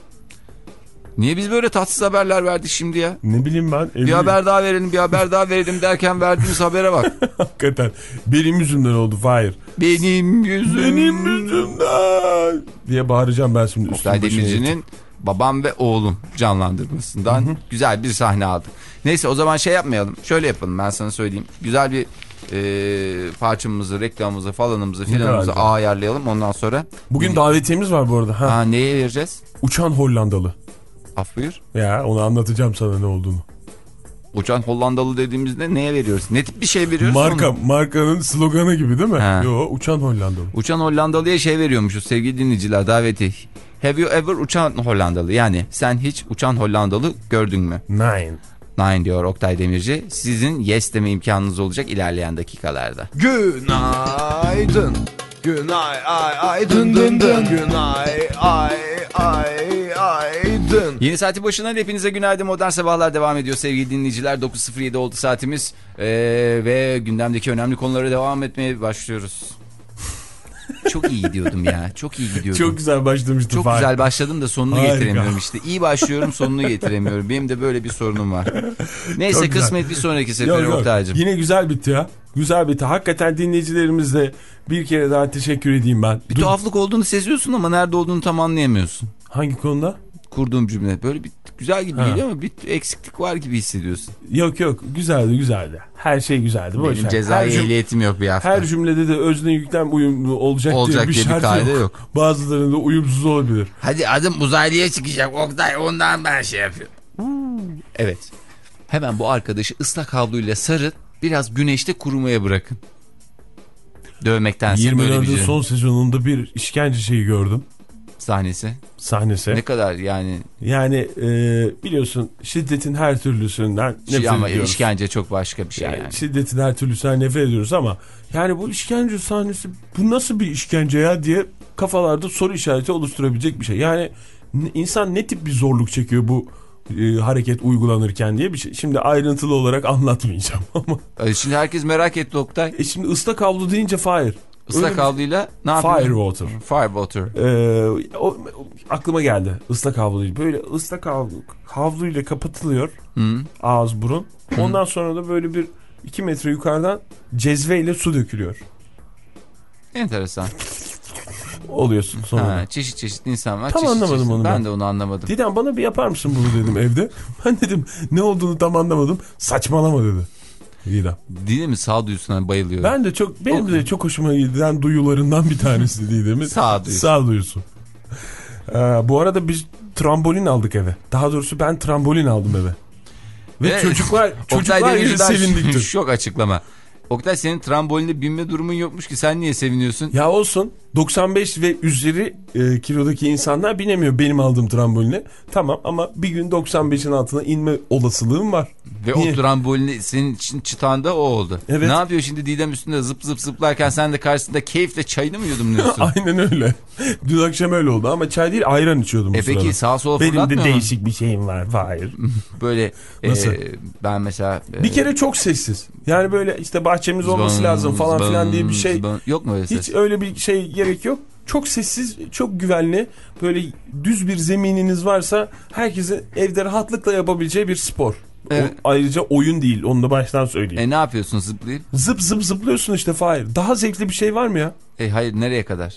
Niye biz böyle tatsız haberler verdik şimdi ya? Ne bileyim ben. Bir haber daha verelim bir haber daha verelim derken verdiğimiz habere bak. Hakikaten. Benim yüzümden oldu Fahir. Benim yüzüm. Benim yüzümden. Diye bağıracağım ben şimdi. Oktay Demirci'nin babam ve oğlum canlandırmasından hı hı. güzel bir sahne aldık. Neyse o zaman şey yapmayalım. Şöyle yapalım ben sana söyleyeyim. Güzel bir e, parçamızı, reklamımızı, falanımızı, filanımızı ayarlayalım ondan sonra. Bugün davetiyemiz var bu arada. Ha. Ha, neye vereceğiz? Uçan Hollandalı. Af buyur. Ya onu anlatacağım sana ne olduğunu. Uçan Hollandalı dediğimizde neye veriyoruz? Ne tip bir şey veriyoruz? Marka, markanın sloganı gibi değil mi? Ha. Yo Uçan Hollandalı. Uçan Hollandalı'ya şey veriyormuşuz sevgili dinleyiciler daveti. Have you ever uçan Hollandalı? Yani sen hiç uçan Hollandalı gördün mü? Nine. Nine diyor Oktay Demirci. Sizin yes deme imkanınız olacak ilerleyen dakikalarda. Günaydın. Günay ay ay dın dın dın. Günay ay ay ay dın. Yeni saati başından hepinize günaydın. Modern Sabahlar devam ediyor sevgili dinleyiciler. dokuz sıfır yedi oldu saatimiz ee, ve gündemdeki önemli konulara devam etmeye başlıyoruz. Çok iyi gidiyordum ya. Çok iyi gidiyordum. Çok güzel başlamıştım. Çok Fahir. güzel başladım da sonunu Harika. getiremiyorum işte. İyi başlıyorum sonunu getiremiyorum. Benim de böyle bir sorunum var. Neyse çok kısmet güzel. Bir sonraki sefere Oktay'cığım. Yine güzel bitti ya. Güzel bitti. Hakikaten dinleyicilerimizle bir kere daha teşekkür edeyim ben. Bir Dur. tuhaflık olduğunu seziyorsun ama nerede olduğunu tam anlayamıyorsun. Hangi konuda? Kurduğum cümle. Böyle bir güzel gibi ha. geliyor ama bir eksiklik var gibi hissediyorsun. Yok yok güzeldi güzeldi. Her şey güzeldi. Benim boş cezai cüm- ehliyetim yok bir hafta. Her cümlede de özne yüklem uyumlu olacak, olacak diye bir, diye bir kayda yok. yok. Bazılarında uyumsuz olabilir. Hadi adım uzaylıya çıkacak Oktay ondan ben şey yapıyorum. Hmm. Evet. Hemen bu arkadaşı ıslak havluyla sarın biraz güneşte kurumaya bırakın. Dövmektense böyle bir şey. son sezonunda bir işkence şeyi gördüm. Sahnesi. Sahnesi. Ne kadar yani. Yani e, biliyorsun şiddetin her türlüsünden nefret şey ama ediyoruz. İşkence çok başka bir şey yani. yani. Şiddetin her türlüsünden nefret ediyoruz ama yani bu işkence sahnesi, bu nasıl bir işkence ya diye kafalarda soru işareti oluşturabilecek bir şey. Yani insan ne tip bir zorluk çekiyor bu e, hareket uygulanırken diye bir şey. Şimdi ayrıntılı olarak anlatmayacağım ama. E şimdi herkes merak etti Oktay. E şimdi ıslak havlu deyince fire. Islak havluyla ne yapıyorsun? Fire water. Fire water. Ee, o, o, aklıma geldi ıslak havlu değil. Böyle ıslak havlu, havluyla kapatılıyor. Hı. Ağız burun. Hı. Ondan sonra da böyle bir iki metre yukarıdan cezveyle su dökülüyor. Enteresan. Oluyorsun sonra. Ha, çeşit çeşit insan var. Tam çeşit anlamadım çeşit. onu ben. ben. de onu anlamadım. Didem bana bir yapar mısın bunu dedim evde. Ben dedim ne olduğunu tam anlamadım. Saçmalama dedi. Didem. Didem'in sağduyusuna bayılıyorum. Ben de çok, benim o... de çok hoşuma giden duyularından bir tanesi Didem'in. Sağduyusu. Sağduyusu. Ee, bu arada biz trambolin aldık eve. Daha doğrusu ben trambolin aldım eve. Ve, Ve çocuklar çocuklar gibi sevindik. Şok açıklama. Oktay senin trambolinle binme durumun yokmuş ki sen niye seviniyorsun? Ya olsun, doksan beş ve üzeri e, kilodaki insanlar binemiyor benim aldığım tramboline. Tamam ama bir gün doksan beşin altına inme olasılığım var. Ve niye? O trambolini senin için çıtağında o oldu. Evet. Ne yapıyor şimdi Didem üstünde zıp zıp zıplarken sen de karşısında keyifle çayını mı yudumluyorsun? Aynen öyle. Dün akşam öyle oldu ama çay değil ayran içiyordum bu e sırada. Peki sağa sola benim fırlatmıyor mu? Benim de değişik bir şeyim var. Hayır. Böyle nasıl? E, ben mesela. E, bir kere çok sessiz. Yani böyle işte bahçemiz zbın, olması lazım falan zbın, filan diye bir şey. Zbın. Yok mu öyle ses? Hiç öyle bir şey gerek yok. Çok sessiz, çok güvenli, böyle düz bir zemininiz varsa herkesin evde rahatlıkla yapabileceği bir spor. Evet. O, ayrıca oyun değil, onu da baştan söyleyeyim. E ne yapıyorsun zıplayıp? Zıp zıp zıplıyorsun işte Fahir. Daha zevkli bir şey var mı ya? E hayır, nereye kadar?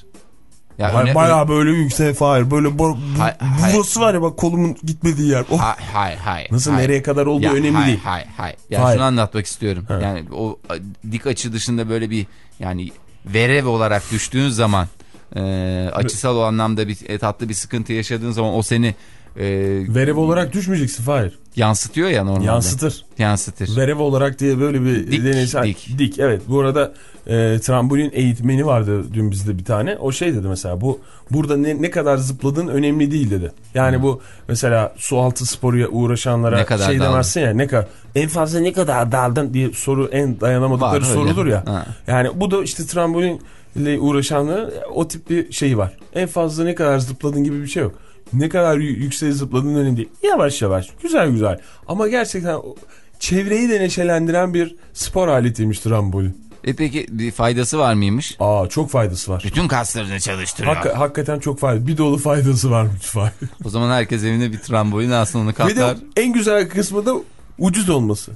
Ya hayır, öne, bayağı böyle yüksek Fahir. Böyle bu, hay, burası hay. Var ya bak kolumun gitmediği yer. Oh. Hayır hayır. Hay, Nasıl hay. Nereye kadar olduğu ya, önemli hay, değil. Hayır hayır. Ya hayır. Şunu anlatmak istiyorum. Ha. Yani o dik açı dışında böyle bir yani verev olarak düştüğün zaman e, açısal o anlamda bir e, tatlı bir sıkıntı yaşadığın zaman o seni e, verev olarak düşmeyeceksin Fahir. Yansıtıyor ya normalde. Yansıtır. Yansıtır. Verev olarak diye böyle bir dik, deneyse. Dik. Dik evet. Bu arada e, trambolin eğitmeni vardı dün bizde bir tane. O şey dedi mesela bu burada ne, ne kadar zıpladığın önemli değil dedi. Yani hmm. bu mesela su altı sporuya uğraşanlara şey demezsin ya ne kadar en fazla ne kadar daldın diye soru en dayanamadıkları var, sorudur ya. Ha. Yani bu da işte trambolinle uğraşanların o tip bir şeyi var. En fazla ne kadar zıpladın gibi bir şey yok. Ne kadar yüksek zıpladığın önemli değil. Yavaş yavaş. Güzel güzel. Ama gerçekten çevreyi de neşelendiren bir spor aletiymiş trambolin. E peki bir faydası var mıymış? Aa çok faydası var. Bütün kaslarını çalıştırıyor. Hak, hakikaten çok faydalı. Bir dolu faydası varmış. O zaman herkes evine bir trambolin alsın onu katlar. Ve de en güzel kısmı da ucuz olması.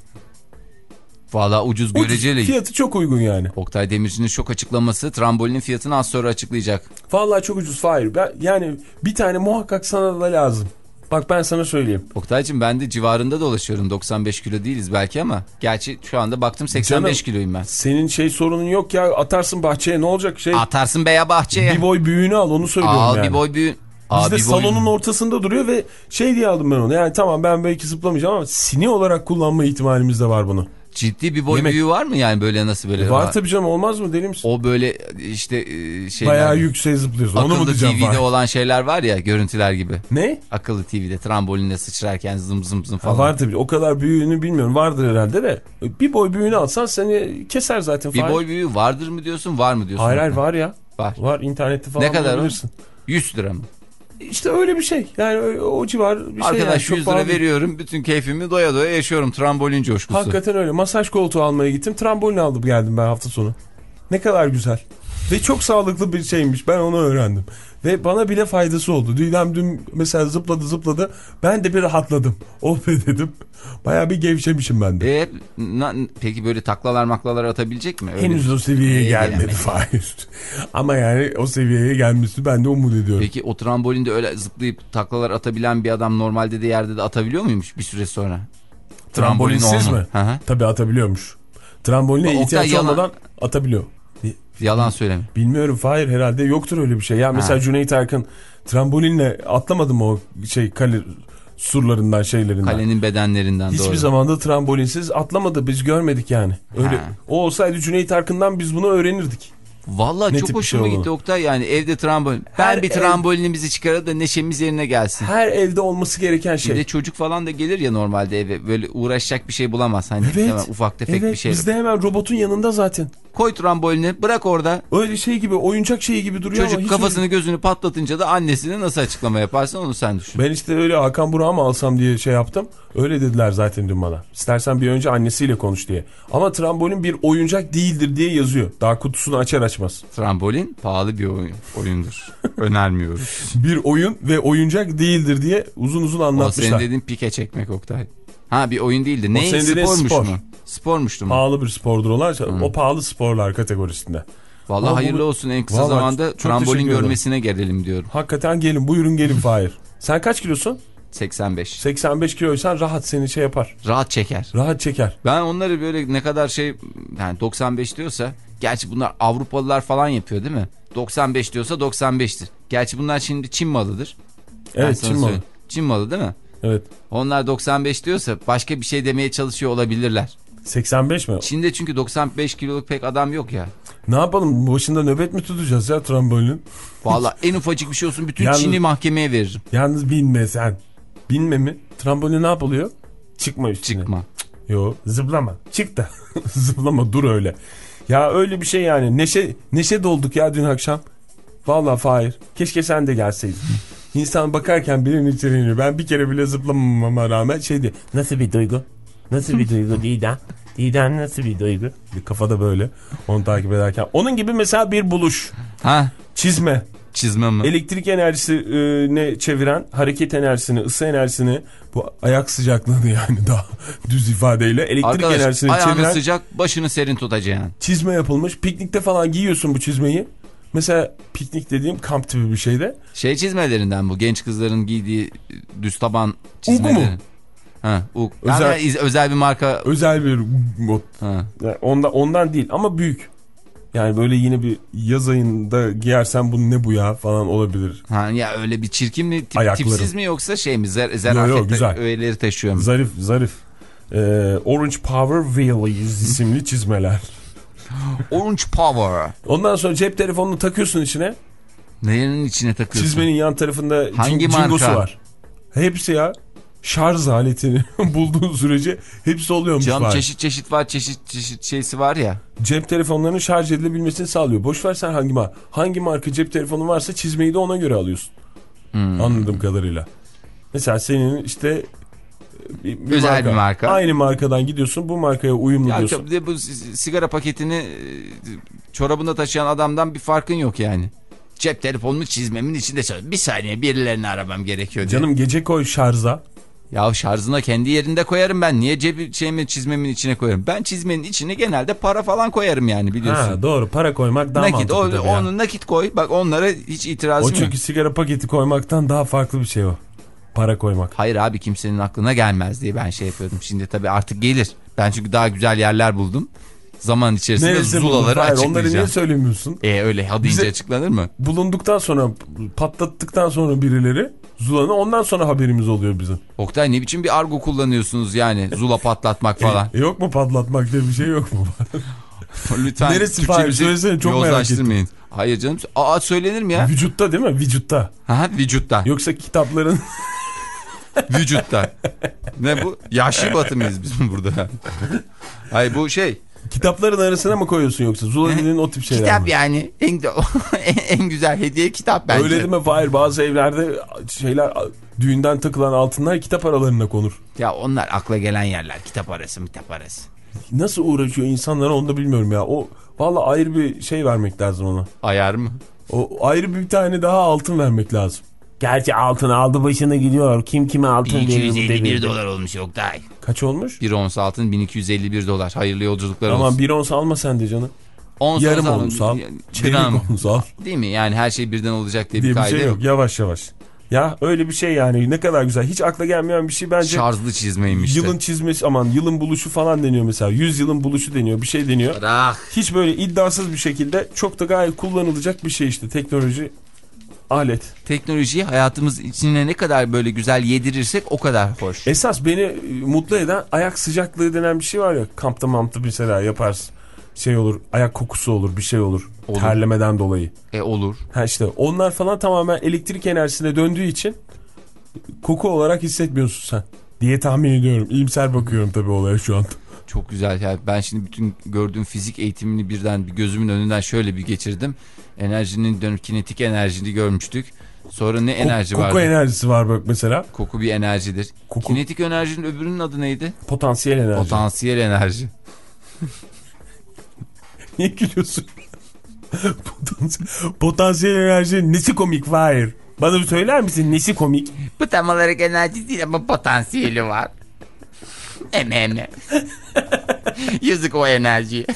Valla ucuz göreceli. Fiyatı çok uygun yani. Oktay Demirci'nin şok açıklaması trambolinin fiyatını az sonra açıklayacak. Valla çok ucuz Fahir. Ben, yani bir tane muhakkak sana da lazım. Bak ben sana söyleyeyim. Oktay'cığım ben de civarında dolaşıyorum. doksan beş kilo değiliz belki ama. Gerçi şu anda baktım seksen beş Canım, kiloyum ben. Senin şey sorunun yok ya. Atarsın bahçeye ne olacak şey. Atarsın be ya bahçeye. Bir boy büyüğünü al onu söylüyorum al, yani. Bir boy büyüğün. Bizde salonun boy... ortasında duruyor ve şey diye aldım ben onu. Yani tamam ben belki zıplamayacağım ama sini olarak kullanma ihtimalimiz de var bunu. Ciddi bir boy Yemek... büyüğü var mı yani böyle nasıl böyle? Var tabii canım olmaz mı deli misin? O böyle işte şeyler. Bayağı yüksek zıplıyorsun onu mu diyeceğim? Akıllı T V'de var. Olan şeyler var ya görüntüler gibi. Ne? Akıllı T V'de trambolinle sıçrarken zım zım zım falan. Ha, var tabii o kadar büyüğünü bilmiyorum vardır herhalde de. Bir boy büyüğünü alsan seni keser zaten. Bir Fahir. boy büyüğü vardır mı diyorsun var mı diyorsun? Hayır hayır var ya. Var. Var internette falan. Ne kadar o? yüz lira mı? İşte öyle bir şey. Yani o, o civar bir Arkadaş, şey. Arkadaş yani, yüz lira pahalı. Veriyorum. Bütün keyfimi doya doya yaşıyorum. Trambolin coşkusu. Hakikaten öyle. Masaj koltuğu almaya gittim. Trambolin aldım geldim ben hafta sonu. Ne kadar güzel. Ve çok sağlıklı bir şeymiş. Ben onu öğrendim. Ve bana bile faydası oldu. Didem dün mesela zıpladı zıpladı. Ben de bir rahatladım. Oh be dedim. Bayağı bir gevşemişim ben de. E, na, peki böyle taklalar maklalar atabilecek mi? Öyle Henüz o seviyeye e, gelmedi Fahir. Ama yani o seviyeye gelmesi ben de umut ediyorum. Peki o trambolinde öyle zıplayıp taklalar atabilen bir adam normalde de yerde de atabiliyor muymuş bir süre sonra? Trambolinsiz mi? Hı -hı. Tabii atabiliyormuş. Tramboline ihtiyaç yalan... olmadan atabiliyor. Yalan söyleme. Bilmiyorum Fahir herhalde yoktur öyle bir şey. Ya mesela ha. Cüneyt Arkın trambolinle atlamadı mı o şey kale surlarından şeylerinden. Kalenin bedenlerinden Hiçbir doğru. Hiçbir zamanda trambolinsiz atlamadı biz görmedik yani. Öyle. Ha. O olsaydı Cüneyt Arkın'dan biz bunu öğrenirdik. Vallahi ne çok hoşuma şey gitti Oktay, yani evde trambolin. Ben bir trambolinimizi çıkaralım da neşemiz yerine gelsin. Her evde olması gereken şey. Bir de çocuk falan da gelir ya normalde eve, böyle uğraşacak bir şey bulamaz. Hani evet, hemen ufak tefek evet, bir şey. Bizde hemen robotun yanında zaten. Koy trambolini, bırak orada. Öyle şey gibi, oyuncak şeyi gibi duruyor Çocuk ama hiç kafasını öyle... gözünü patlatınca da annesine nasıl açıklama yaparsın onu sen düşün. Ben işte öyle Hakan Burak'ı mı alsam diye şey yaptım. Öyle dediler zaten dün bana. İstersen bir önce annesiyle konuş diye. Ama trambolin bir oyuncak değildir diye yazıyor. Daha kutusunu açar açmaz. Trambolin pahalı bir oyun, oyundur. Önermiyoruz. Bir oyun ve oyuncak değildir diye uzun uzun anlatmışlar. O senin dediğin pike çekmek Oktay. Ha, bir oyun değildi. Ne? Spormuş spor. mu? Spormuştu mu? Pahalı bir spordur onlar. Hmm. O pahalı sporlar kategorisinde. Vallahi Ama hayırlı bu... olsun, en kısa Vallahi zamanda trambolin görmesine gelelim diyorum. Hakikaten gelin, buyurun gelin Fahir. Sen kaç kilosun? seksen beş. seksen beş kiloysan rahat seni şey yapar. Rahat çeker. Rahat çeker. Ben onları böyle ne kadar şey, yani doksan beş diyorsa, gerçi bunlar Avrupalılar falan yapıyor değil mi? doksan beş diyorsa doksan beştir. Gerçi bunlar şimdi Çin malıdır. Evet, Çin malı. Çin malı değil mi? Evet. Onlar doksan beş diyorsa başka bir şey demeye çalışıyor olabilirler. seksen beş mi? Çin'de çünkü doksan beş kiloluk pek adam yok ya. Ne yapalım? Başında nöbet mi tutacağız ya trambolinin? Valla en ufacık bir şey olsun bütün yalnız, Çin'i mahkemeye veririm. Yalnız binme sen. Binme mi? Trambolin ne yapılıyor? Çıkma üstüne. Çıkma. Yo, zıplama. Çık da. Zıplama, dur öyle. Ya öyle bir şey yani. Neşe neşe dolduk ya dün akşam. Vallahi Fahir. Keşke sen de gelseydin. İnsan bakarken birinin içeriğini, ben bir kere bile zıplamama rağmen şey diye. Nasıl bir duygu? Nasıl bir duygu Didem? Didem nasıl bir duygu? Bir kafada böyle onu takip ederken. Onun gibi mesela bir buluş. Ha? Çizme. Çizme mi? Elektrik enerjisini çeviren, hareket enerjisini, ısı enerjisini, bu ayak sıcaklığını yani daha düz ifadeyle elektrik Arkadaş, enerjisini ayağını çeviren. sıcak, başını serin tutacaksın. Çizme yapılmış. Piknikte falan giyiyorsun bu çizmeyi. Mesela piknik dediğim kamp tipi bir şeyde. Şey çizmelerinden bu genç kızların giydiği düz taban çizmeleri. Ugu mu? Ha, Ug. Özel, yani özel bir marka. Özel bir mod. Ha. Yani ondan, ondan değil ama büyük. Yani böyle yine bir yaz ayında giyersen bu ne bu ya falan olabilir. Ha, ya öyle bir çirkin mi, tip, tipsiz mi yoksa şey mi, zer, zarafetli öğeleri taşıyor mu? Zarif zarif. Ee, Orange Power Wheelies isimli çizmeler. Orange Power. Ondan sonra cep telefonunu takıyorsun içine. Neyin içine takıyorsun? Çizmenin yan tarafında hangi cingosu var. Hepsi ya. Şarj aletini bulduğun sürece hepsi oluyormuş. Cam var. çeşit çeşit var, çeşit çeşit şeysi var ya. Cep telefonlarının şarj edilebilmesini sağlıyor. Boş ver sen hangi marka. Hangi marka cep telefonu varsa çizmeyi de ona göre alıyorsun. Hmm. Anladığım kadarıyla. Mesela senin işte bir, bir özel marka. bir marka. Aynı markadan gidiyorsun, bu markaya uyumlu ya diyorsun. Ya bu sigara paketini çorabında taşıyan adamdan bir farkın yok yani. Cep telefonumu çizmemin içinde çalıyor. Bir saniye, birilerini aramam gerekiyor diye. Canım gece koy şarja. Ya şarjına kendi yerinde koyarım ben. Niye cebi şeyimi çizmemin içine koyarım? Ben çizmenin içine genelde para falan koyarım yani, biliyorsun. Ha, doğru, para koymak daha nakit, mantıklı. O, onu nakit koy. Bak onlara hiç itirazım yok. O çünkü yok. Sigara paketi koymaktan daha farklı bir şey o. Para koymak. Hayır abi, kimsenin aklına gelmez diye ben şey yapıyordum. Şimdi tabii artık gelir. Ben çünkü daha güzel yerler buldum. Zaman içerisinde Neresi zulaları Hayır, açıklayacağım. Onları niye söylemiyorsun? E öyle ha deyince açıklanır mı? Bulunduktan sonra, patlattıktan sonra birileri zulanı, ondan sonra haberimiz oluyor bizim. Oktay, ne biçim bir argo kullanıyorsunuz yani, zula patlatmak falan. E, yok mu patlatmak diye bir şey yok mu? Lütfen neresi Fahir, söylesene, çok merak ettim. Hayır canım, aa söylenir mi ya? Vücutta değil mi? Vücutta. Ha, vücutta. Yoksa kitapların... Vücutta. Ne bu? Yaşlı batı mıyız biz burada? Hayır, bu şey... Kitapların arasına mı koyuyorsun yoksa? Zula dediğin o tip şeyler kitap mi? Yani en, en güzel hediye kitap bence. Öyle değil mi Fahir? Bazı evlerde şeyler, düğünden takılan altınlar kitap aralarına konur. Ya onlar akla gelen yerler. Kitap arası kitap arası. Nasıl uğraşıyor insanlara onu da bilmiyorum ya. O vallahi ayrı bir şey vermek lazım ona. Ayar mı? O ayrı bir tane daha altın vermek lazım. Gerçi altın aldı başını gidiyor. Kim kime altın veriyor? bin iki yüz elli bir dolar olmuş Oktay. Kaç olmuş? Bir ons altın bin iki yüz elli bir dolar. Hayırlı yolculuklar olsun. Ama bir ons alma sen de canım. Ons yarım ons al. Çeyrek ons al. Değil mi? Yani her şey birden olacak diye, diye bir kaydı bir şey yok. yok. Yavaş yavaş. Ya öyle bir şey yani, ne kadar güzel. Hiç akla gelmeyen bir şey bence. Şarjlı çizmeymiş. Yılın çizmesi, aman yılın buluşu falan deniyor mesela. Yüz yılın buluşu deniyor, bir şey deniyor. Bırak. Hiç böyle iddiasız bir şekilde çok da gayet kullanılacak bir şey işte, teknoloji. Alet. Teknolojiyi hayatımız içine ne kadar böyle güzel yedirirsek o kadar hoş. Esas beni mutlu eden ayak sıcaklığı denen bir şey var ya. Kampta mampta mesela yaparsın. şey olur, ayak kokusu olur, bir şey olur, olur. terlemeden dolayı. E olur. Ha işte onlar falan tamamen elektrik enerjisine döndüğü için koku olarak hissetmiyorsun sen diye tahmin ediyorum. İyimser bakıyorum tabii olaya şu anda. Çok güzel. Yani ben şimdi bütün gördüğüm fizik eğitimini birden bir gözümün önünden şöyle bir geçirdim. Enerjinin dönüp kinetik enerjini görmüştük. Sonra ne enerji Ko- vardı? Koku enerjisi var bak mesela. Koku bir enerjidir. Koku. Kinetik enerjinin öbürünün adı neydi? Potansiyel enerji. Potansiyel enerji. Niye gülüyorsun? Potansiyel, potansiyel enerji nesi komik var? Bana bir söyler misin nesi komik? Bu tam olarak enerji değil ama potansiyeli var. Eme eme. Yazık o enerjiye.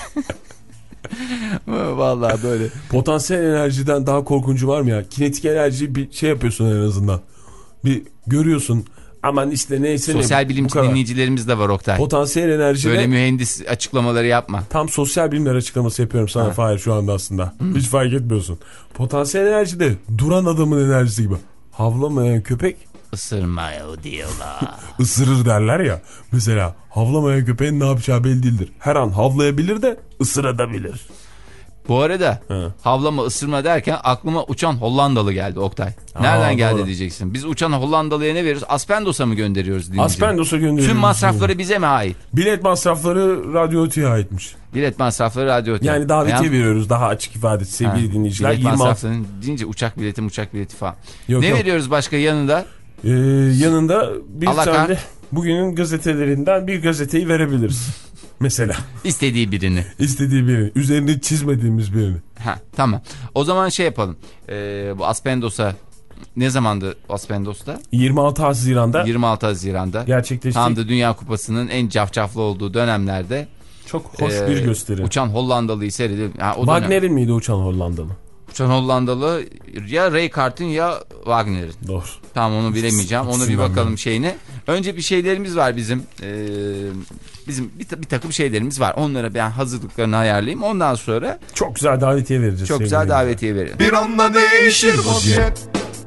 Vallahi böyle. Potansiyel enerjiden daha korkuncu var mı ya? Kinetik enerji bir şey yapıyorsun en azından. Bir görüyorsun. Aman işte neyse. Sosyal ne, bilimci dinleyicilerimiz de var Oktay. Potansiyel enerji. Böyle mühendis açıklamaları yapma. Tam sosyal bilimler açıklaması yapıyorum sana Fahir şu anda aslında. Hı. Hiç fark etmiyorsun. Potansiyel enerji de duran adamın enerjisi gibi. Havlamayan köpek ısırmıyor diyorlar. Isırır derler ya. Mesela havlamayan köpeğin ne yapacağı belli değildir. Her an havlayabilir de ısırabilir. Bu arada He. havlama ısırma derken aklıma uçan Hollandalı geldi Oktay. Nereden Aa, geldi doğru. diyeceksin. Biz uçan Hollandalı'ya ne veriyoruz? Aspendos'a mı gönderiyoruz? Aspendos'a gönderiyoruz. Tüm masrafları bize mi ait? Bilet masrafları Radyo Ötü'ye aitmiş. Bilet masrafları Radyo Ötü'ye. Yani davetiye yani... veriyoruz daha açık ifade sevgili ha. dinleyiciler. Bilet masraflarını deyince uçak bileti uçak bileti falan. Yok, ne yok. veriyoruz başka yanında? Ee, yanında bir Alakart. tane bugünün gazetelerinden bir gazeteyi verebiliriz. Mesela. İstediği birini. İstediği birini. Üzerinde çizmediğimiz birini. Ha, tamam. O zaman şey yapalım. Ee, bu Aspendos'a ne zamandı Aspendos'ta? yirmi altı Haziran'da. yirmi altı Haziran'da. Gerçekleşti. Tam da Dünya Kupası'nın en cafcaflı olduğu dönemlerde. Çok hoş e, bir gösteri. Uçan Hollandalı'yı seyredip. Wagner'in miydi uçan Hollandalı? Uçan Hollandalı ya Rijkaard'ın ya Wagner'in. Doğru. Tamam onu bilemeyeceğim. Onu bir bakalım şeyine. Önce bir şeylerimiz var bizim. Ee, bizim bir, bir takım şeylerimiz var. Onlara ben hazırlıklarını ayarlayayım. Ondan sonra. Çok güzel davetiye vereceğiz. Çok güzel davetiye verelim. Bir anda değişir vaziyet.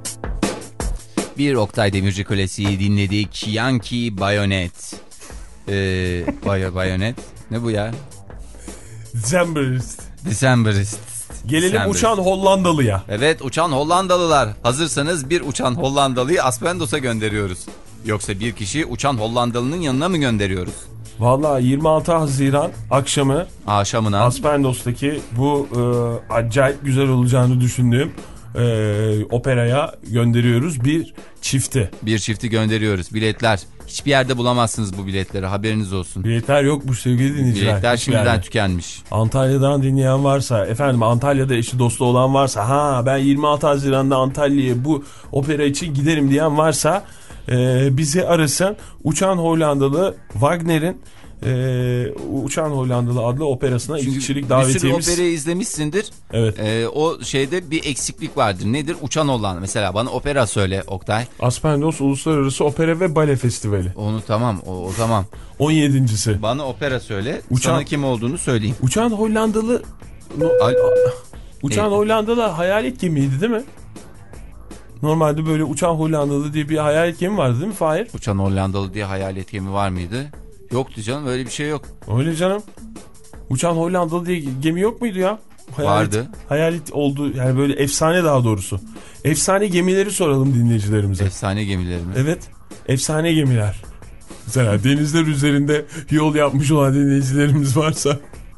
Bir Oktay Demirci klasiği dinledik. Yankee Bayonet. Ee, Bay Bayonet. Ne bu ya? Decemberist. Decemberist. Gelelim Decemberist. Uçan Hollandalı'ya. Evet uçan Hollandalılar. Hazırsanız bir uçan Hollandalıyı Aspendos'a gönderiyoruz. Yoksa bir kişi uçan Hollandalı'nın yanına mı gönderiyoruz? Vallahi yirmi altı Haziran akşamı akşamına Aspendos'taki bu e, acayip güzel olacağını düşündüğüm e, operaya gönderiyoruz bir çifti. Bir çifti gönderiyoruz. Biletler. Hiçbir yerde bulamazsınız bu biletleri. Haberiniz olsun. Biletler yokmuş sevgili dinleyiciler. Biletler şimdiden yerde tükenmiş. Antalya'dan dinleyen varsa, efendim Antalya'da eşi dostu olan varsa, ha ben yirmi altı Haziran'da Antalya'ya bu opera için giderim diyen varsa e, bizi arasın. Uçan Hollandalı Wagner'in e, Uçan Hollandalı adlı operasına iki kişilik davetiyemiz. Bir sürü operayı izlemişsindir. Evet. E, o şeyde bir eksiklik vardır. Nedir? Uçan Hollanda. Mesela bana opera söyle Oktay. Aspendos Uluslararası Opera ve Bale Festivali. Onu tamam. O, o tamam. on yedincisi. Bana opera söyle. Uçan, sana kim olduğunu söyleyeyim. Uçan Hollandalı no, Al, Uçan e, Hollandalı hayalet gemiydi değil mi? Normalde böyle Uçan Hollandalı diye bir hayalet gemi vardı değil mi Fahir? Uçan Hollandalı diye hayalet gemi var mıydı? Yoktu canım, öyle bir şey yok. Öyle canım. Uçan Hollandalı diye gemi yok muydu ya? Hayalet, vardı. Hayalet oldu yani, böyle efsane daha doğrusu. Efsane gemileri soralım dinleyicilerimize. Efsane gemileri mi? Evet. Efsane gemiler. Mesela denizler üzerinde yol yapmış olan dinleyicilerimiz varsa.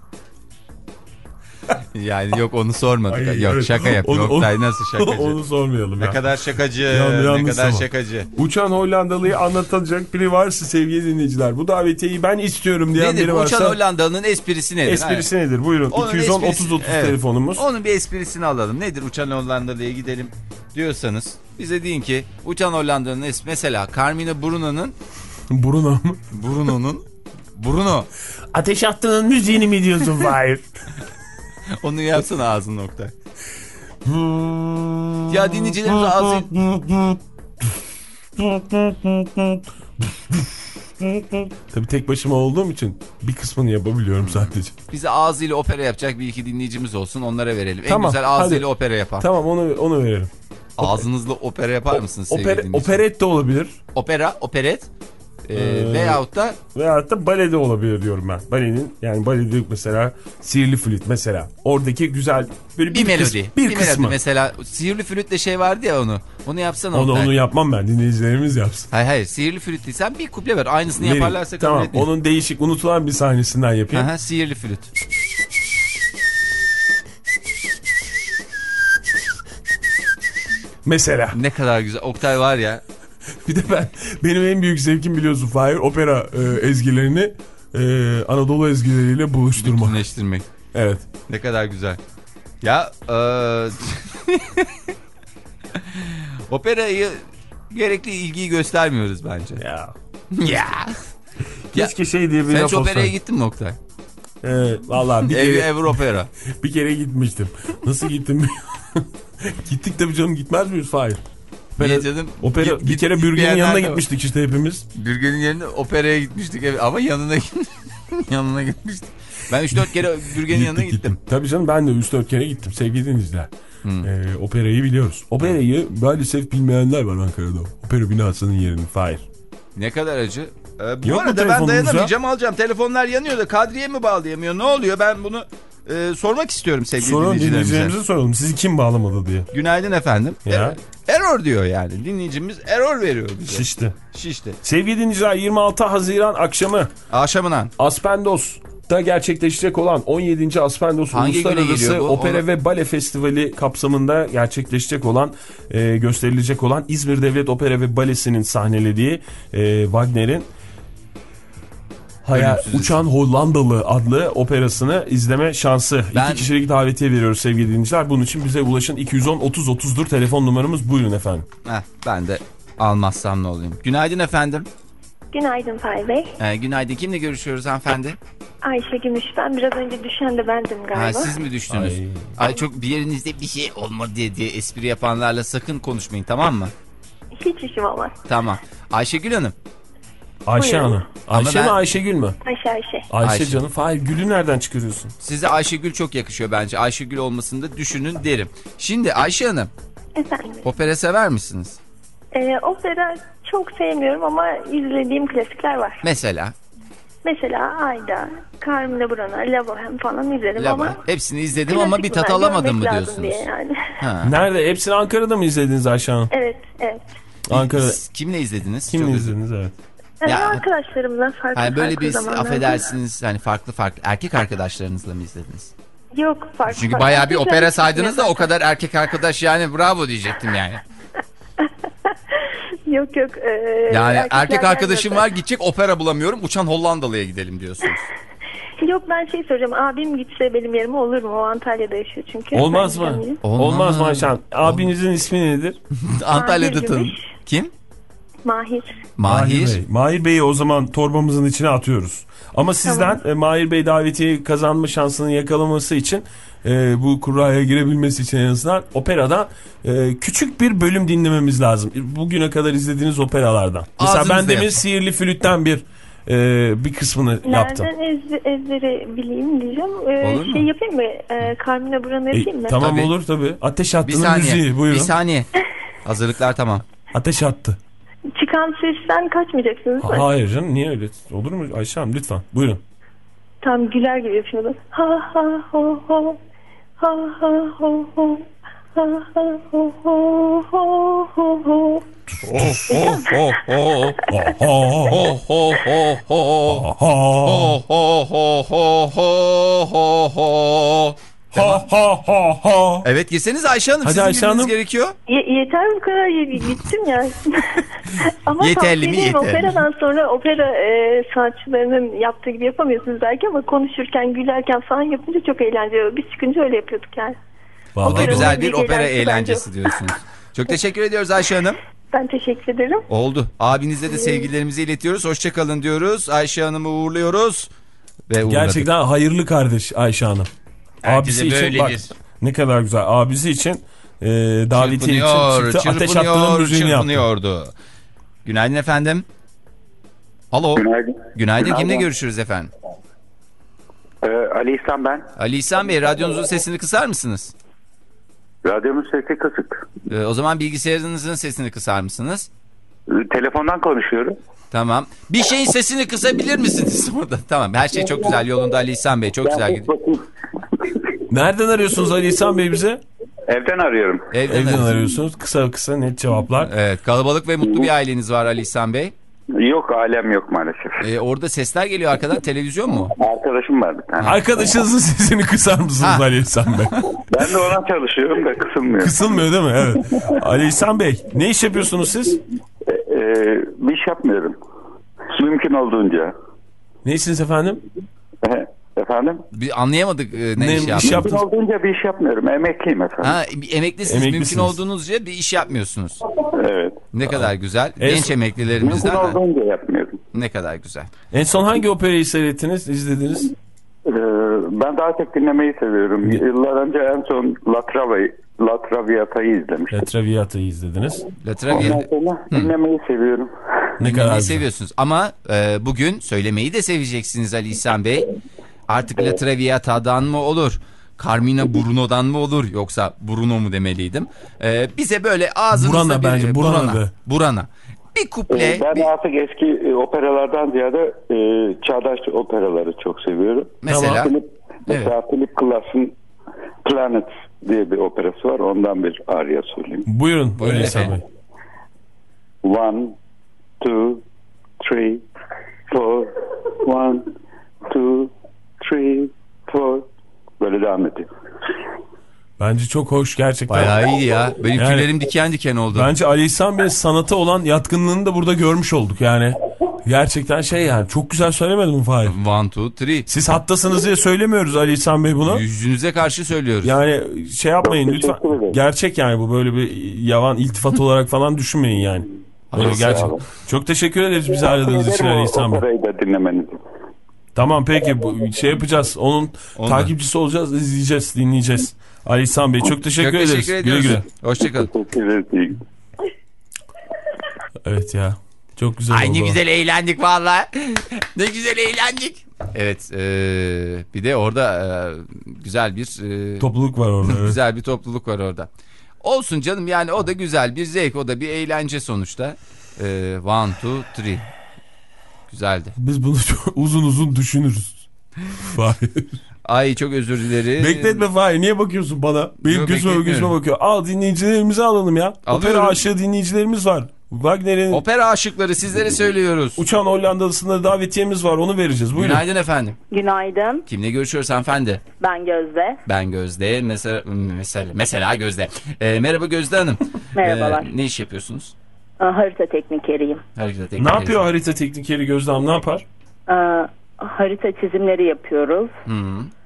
Yani yok onu sormadık. Ay, yok evet. şaka yapıyor. Oktay nasıl şakacı? Onu sormayalım ya. Ne kadar şakacı. Ya, ne kadar ama. şakacı. Uçan Hollandalı'yı anlatacak biri varsa sevgili dinleyiciler, bu davetiyeyi ben istiyorum diyen nedir? biri varsa. Uçan Hollandalı'nın esprisi nedir? Esprisi Hayır. nedir? Buyurun. Onun iki yüz on otuz otuz evet. telefonumuz. Onun bir esprisini alalım. Nedir Uçan Hollandalı'ya gidelim diyorsanız bize deyin ki Uçan Hollanda'nın esprisi mesela Carmina Buruna'nın Bruno mu? Bruno'nun Bruno. Ateş Hattı'nın müziğini mi diyorsun Fahir? Onu yapsana ağzın nokta. Ya dinleyicilerimiz ağzı... Tabii tek başıma olduğum için bir kısmını yapabiliyorum sadece. Bize ağzıyla opera yapacak bir iki dinleyicimiz olsun, onlara verelim. Tamam, en güzel ağzıyla hadi. opera yapar. Tamam onu onu verelim. Ağzınızla opera yapar mısınız sevgili Oper, dinleyiciler? Operet de olabilir. Opera, operet. Ee, ee, veyahut da veyahut da balede olabilir diyorum ben. Balenin yani balede mesela sihirli flüt mesela. Oradaki güzel böyle bir, bir melodi. Kısmı, bir, bir kısmı. Melodi mesela sihirli flütle şey vardı ya onu. Onu yapsana. Onu, onu yapmam ben. Dinleyicilerimiz yapsın. Hayır hayır. Sihirli flüt değil. Sen bir kuple ver. Aynısını Verin. yaparlarsa kabul tamam, etmeyin. Onun değişik unutulan bir sahnesinden yapayım. Aha, sihirli flüt. Mesela. Ne kadar güzel. Oktay var ya. Bir de ben benim en büyük zevkim biliyorsun Fahir opera e, ezgilerini e, Anadolu ezgileriyle buluşturmak. Bütünleştirmek. Evet. Ne kadar güzel. Ya e... operayı gerekli ilgiyi göstermiyoruz bence. Ya. Ya. Keşke şey diye bir sen laf hiç operaya gittin mi Oktay? Evet vallahi bir Ev, kere Ev opera. Bir kere gitmiştim. Nasıl gittim? Gittik tabii canım, gitmez miyiz Fahir? Opera, canım, opera git, bir kere Bürgen'in yanına gitmiştik işte hepimiz. Bürgen'in yerine operaya gitmiştik ama yanına yanına gitmiştik. Ben üç dört kere Bürgen'in yanına gittim. gittim. Tabii canım ben de üç dört kere gittim sevgili dinleyiciler. Hmm. Ee, operayı biliyoruz. Operayı maalesef bilmeyenler var Ankara'da. Opera binasının yerini Fahir. Ne kadar acı. Ee, bu Yok arada ben dayanamayacağım, alacağım. Telefonlar yanıyor da Kadriye mi bağlayamıyor? Ne oluyor? Ben bunu e, sormak istiyorum sevgili sorun, dinleyicilerimize. Dinleyicilerimize soralım. Sizi kim bağlamadı diye. Günaydın efendim. Ya. Er, error diyor yani. Dinleyicimiz error veriyor bize. Şişti. Şişti. Sevgili dinleyiciler, yirmi altı Haziran akşamı. Akşamından. Aspendos'ta gerçekleşecek olan on yedinci Aspendos Hangi Uluslararası Opera Onu... ve Bale Festivali kapsamında gerçekleşecek olan, e, gösterilecek olan İzmir Devlet Opera ve Balesi'nin sahnelediği e, Wagner'in Hayal, Uçan Hollandalı adlı operasını izleme şansı. Ben... İki kişilik davetiye veriyoruz sevgili dinleyiciler. Bunun için bize ulaşın. iki yüz on otuz otuzdur telefon numaramız. Buyurun efendim. Heh, ben de almazsam ne olayım. Günaydın efendim. Günaydın Fahir Bey. Ee, günaydın. Kimle görüşüyoruz hanımefendi? Ayşe Gümüş. Ben biraz önce düşen de bendim galiba. Ha, siz mi düştünüz? Ay. Ay çok bir yerinizde bir şey olmadı diye, diye espri yapanlarla sakın konuşmayın, tamam mı? Hiç işim olmaz. Tamam. Ayşegül Hanım. Ayşe Buyurun. Hanım. Ayşe ben... mi Ayşegül mü? Ayşe Ayşe. Ayşe, Ayşe. Canım. Fahir, Gül'ü nereden çıkarıyorsun? Size Ayşegül çok yakışıyor bence. Ayşegül olmasını da düşünün derim. Şimdi Ayşe Hanım. Efendim. Opera sever misiniz? Ee, opera çok sevmiyorum ama izlediğim klasikler var. Mesela? Mesela Ayda, Carmina Burana, La Bohème falan izledim La ama... Hepsini izledim ama bir tat alamadım mı diyorsunuz? Yani. Ha. Nerede? Hepsini Ankara'da mı izlediniz Ayşe Hanım? Evet, evet. Ankara'da. Kimle izlediniz? Kimle çok izlediniz evet. Yani ya, arkadaşlarımla farklı hani böyle farklı bir zamanlarda. Affedersiniz hani farklı farklı erkek arkadaşlarınızla mı izlediniz? Yok farklı. Çünkü farklı. bayağı bir opera saydınız da o kadar erkek arkadaş yani bravo diyecektim yani. Yok yok. E, yani erkek arkadaşım var gidecek opera bulamıyorum Uçan Hollandalı'ya gidelim diyorsunuz. Yok ben şey soracağım abim gitse benim yerime olur mu? O Antalya'da yaşıyor çünkü. Olmaz mı? Olmaz, Olmaz mı Ayşe Hanım? Abinizin ismi nedir? Antalya'da tanım. Kim? Mahir. Mahir. Mahir, Bey. Mahir Bey'i o zaman torbamızın içine atıyoruz. Ama sizden tamam. e, Mahir Bey davetiyi kazanma şansını yakalaması için e, bu kuraya girebilmesi için en azından operadan e, küçük bir bölüm dinlememiz lazım. Bugüne kadar izlediğiniz operalardan. Mesela Ağzınızda ben demin yapın. Sihirli Flüt'ten bir e, bir kısmını Nereden yaptım. Nereden ez, ezbere bileyim diyeceğim. E, olur mu? Şey yapayım mı? E, Carmina Burana yapayım mı? E, tamam tabii. Olur tabii. Ateş Hattı'nın müziği buyurun. Bir saniye. Hazırlıklar tamam. Ateş Hattı. Çıkan sesten kaçmayacaksınız değil mi? Hayır canım niye öyle? Olur mu Ayşe Hanım lütfen buyurun. Tam güler gibi yapıyordum. Ha ha ho ho. Ha ha ho ho. Ha ha ho ho ho ho ho. Ho ho ho ho. Ho ho ho ho. Ho ho ho ho ho ho. Ha ha ha ha. Evet girseniz Ayşe Hanım. Hadi Ayşe Hanım. Gerekiyor. Ye yeter bu kadar gittim ya. Ama yeterli mi yeterli? Operadan sonra opera e, sanatçılarının yaptığı gibi yapamıyorsunuz belki ama konuşurken gülerken falan yapınca çok eğlenceli. Biz çıkınca öyle yapıyorduk yani. O da güzel bir opera eğlencesi diyorsunuz. Çok teşekkür ediyoruz Ayşe Hanım. Ben teşekkür ederim. Oldu. Abinize de sevgilerimizi iletiyoruz. Hoşçakalın diyoruz. Ayşe Hanım'ı uğurluyoruz. Ve gerçekten hayırlı kardeş Ayşe Hanım. Abisi için bak ne kadar güzel. Abisi için e, davetiye için çıktı. Ateş Hattı'nın müziğini yaptı. Günaydın efendim. Alo. Günaydın. Günaydın. Günaydın. Kimle görüşürüz efendim? Ee, Ali İhsan ben. Ali İhsan Bey radyonuzun sesini kısar mısınız? Radyomun sesi kısık. Ee, o zaman bilgisayarınızın sesini kısar mısınız? Telefondan konuşuyorum. Tamam. Bir şeyin sesini kısabilir misiniz orada? Tamam. Her şey çok güzel yolunda Ali İhsan Bey. Çok güzel gidiyor. Nereden arıyorsunuz Ali İhsan Bey bize? Evden arıyorum. Evden, Evden arıyorsunuz. Kısa kısa net cevaplar. Evet. Kalabalık ve mutlu bir aileniz var Ali İhsan Bey. Yok, ailem yok maalesef. Ee, orada sesler geliyor arkadan. Televizyon mu? Arkadaşım var bir tane. Arkadaşınızın sesini kısar mısınız Ali İhsan Bey? Ben de ona çalışıyorum da kısılmıyor. Kısılmıyor değil mi? Evet. Ali İhsan Bey, ne iş yapıyorsunuz siz? Ee, bir iş yapmıyorum. Mümkün olduğunca. Neysiniz efendim? Efendim? Bir anlayamadık e, ne, Ne iş iş yaptınız. yaptınız? Mümkün olduğunca bir iş yapmıyorum. Emekliyim efendim. Ha, emeklisiniz. Emeklisiniz. Mümkün olduğunuzca bir iş yapmıyorsunuz. Evet. Ne kadar güzel. En- Genç emeklilerimizden. Mümkün olduğunca yapmıyorum. Ne kadar güzel. En son hangi operayı seyrettiniz, izlediniz? Ee, ben daha çok dinlemeyi seviyorum. Yıllar önce en son La, Travi, La Traviata'yı izlemiştim. La Traviata'yı izlediniz. La Ondan Traviata. sonra dinlemeyi seviyorum. Ne kadar Dinlemeyi güzel. seviyorsunuz. Ama e, bugün söylemeyi de seveceksiniz Ali İhsan Bey. Artık La Traviata'dan mı olur? Carmina Burano'dan mı olur? Yoksa Bruno mu demeliydim? E, bize böyle ağzınızda Burana bir... bence, Burana Burana. de. Burana. Bir kuple... Ee, ben bir- artık eski e, operalardan ziyade e, çağdaş operaları çok seviyorum. Mesela... Philip, mesela Philip Glass'ın Planet diye bir operası var. Ondan bir arya söyleyeyim. Buyurun, Buyurun Ali İhsan Bey. efendim. One, two, three, four. One, two, three, four. Böyle devam ediyor. Bence çok hoş gerçekten. Bayağı iyiydi ya. Benim Yani- tüylerim diken diken oldu. Bence Ali İhsan Bey'in sanata olan yatkınlığını da burada görmüş olduk yani. Gerçekten şey yani, çok güzel söylemedim mi Fahir? One, two, three. Siz hattasınız diye söylemiyoruz Ali İhsan Bey bunu. Yüzünüze karşı söylüyoruz. Yani şey yapmayın Çok teşekkür lütfen. ederim. Gerçek yani bu, böyle bir yavan iltifat olarak falan düşünmeyin yani. Böyle Hayır, gerçek. sağ olun. Çok teşekkür ederiz bizi aradığınız için Ali o İhsan Bey. operayı da dinlemenizi. Tamam peki, bu şey yapacağız. Onun Onu takipçisi olacağız, izleyeceğiz, dinleyeceğiz. Ali İhsan Bey çok teşekkür Çok ederiz. teşekkür Güle ediyoruz. güle. Hoşçakalın. Teşekkür ederim. Evet ya. Çok güzel Ay oldu. ne o. güzel eğlendik vallahi. Ne güzel eğlendik. Evet, e, bir de orada e, güzel bir e, Topluluk var orada. Evet. güzel bir topluluk var orada. Olsun canım, yani o da güzel bir zevk, o da bir eğlence sonuçta. E, one, two, three. Güzeldi. Biz bunu çok uzun uzun düşünürüz. Fahir. Ay çok özür dilerim. Bekletme Fahir. Niye bakıyorsun bana? Benim Yok, gözüme bekletmiyorum. gözüme bakıyor. Al, dinleyicilerimizi alalım ya. Alıyorum. Opera aşığı dinleyicilerimiz var. Wagner'in Opera aşıkları sizlere söylüyoruz. Uçan Hollandalısında davetiyemiz var. Onu vereceğiz. Buyurun. Günaydın efendim. Günaydın. Kimle görüşüyoruz hanımefendi? Ben Gözde. Ben Gözde. Mesela mesela, mesela Gözde. E, merhaba Gözde Hanım. Merhabalar. E, ne iş yapıyorsunuz? Aa, harita teknikeriyim. Harita Ne yapıyor harita teknikeri Gözde Hanım? Ne yapar? Aa, harita çizimleri yapıyoruz. Hı.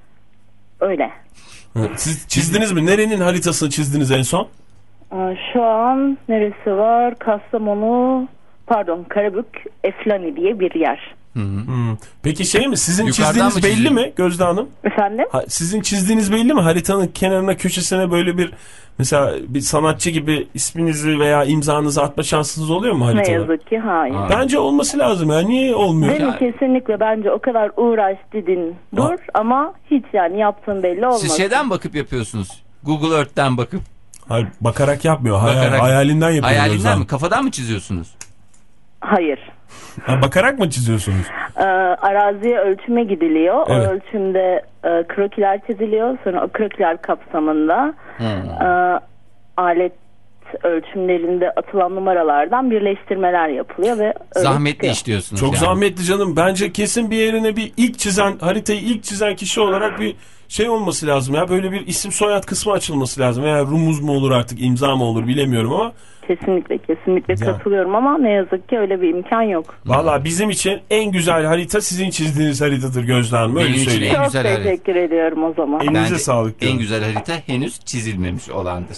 Öyle. Hı. Siz çizdiniz mi? Nerenin haritasını çizdiniz en son? Aa, şu an neresi var? Kastamonu, pardon Karabük, Eflani diye bir yer. Hı. Hmm. Peki şey mi? Sizin Yukarıdan çizdiğiniz mı belli çiziyor? mi Gözde Hanım? Efendim? Ha, sizin çizdiğiniz belli mi? Haritanın kenarına, köşesine böyle bir, mesela bir sanatçı gibi isminizi veya imzanızı atma şansınız oluyor mu Ne haritada? yazık ki hayır. Aa. Bence olması lazım ya. Niye olmuyor? Değil mi? Kesinlikle bence o kadar uğraş dedin dur ama hiç yani yaptığın belli olmaz. Siz şeyden bakıp yapıyorsunuz. Google Earth'ten bakıp. Hayır, bakarak yapmıyor. Hayal, Bakarak. hayalinden yapıyor. Gözde Hayalinden Hanım. mi? Kafadan mı çiziyorsunuz? Hayır. Ha, bakarak mı çiziyorsunuz? Ee, araziye ölçüme gidiliyor. Evet. O ölçümde e, krokiler çiziliyor. Sonra o krokiler kapsamında Hmm. e, alet ölçümlerinde atılan numaralardan birleştirmeler yapılıyor ve öyle Zahmetli çıkıyor. iş diyorsunuz Çok yani. zahmetli canım. Bence kesin bir yerine bir ilk çizen, haritayı ilk çizen kişi olarak bir şey olması lazım ya. Böyle bir isim soyad kısmı açılması lazım. Veya rumuz mu olur artık, imza mı olur bilemiyorum ama. Kesinlikle kesinlikle Ya. katılıyorum ama ne yazık ki öyle bir imkan yok. Valla bizim için en güzel harita sizin çizdiğiniz haritadır Gözde Hanım. Öyle Benim için söyleyeyim. En Çok güzel harita. teşekkür ediyorum o zaman. Elinize Bence sağlık en diyorum. güzel harita henüz çizilmemiş olandır.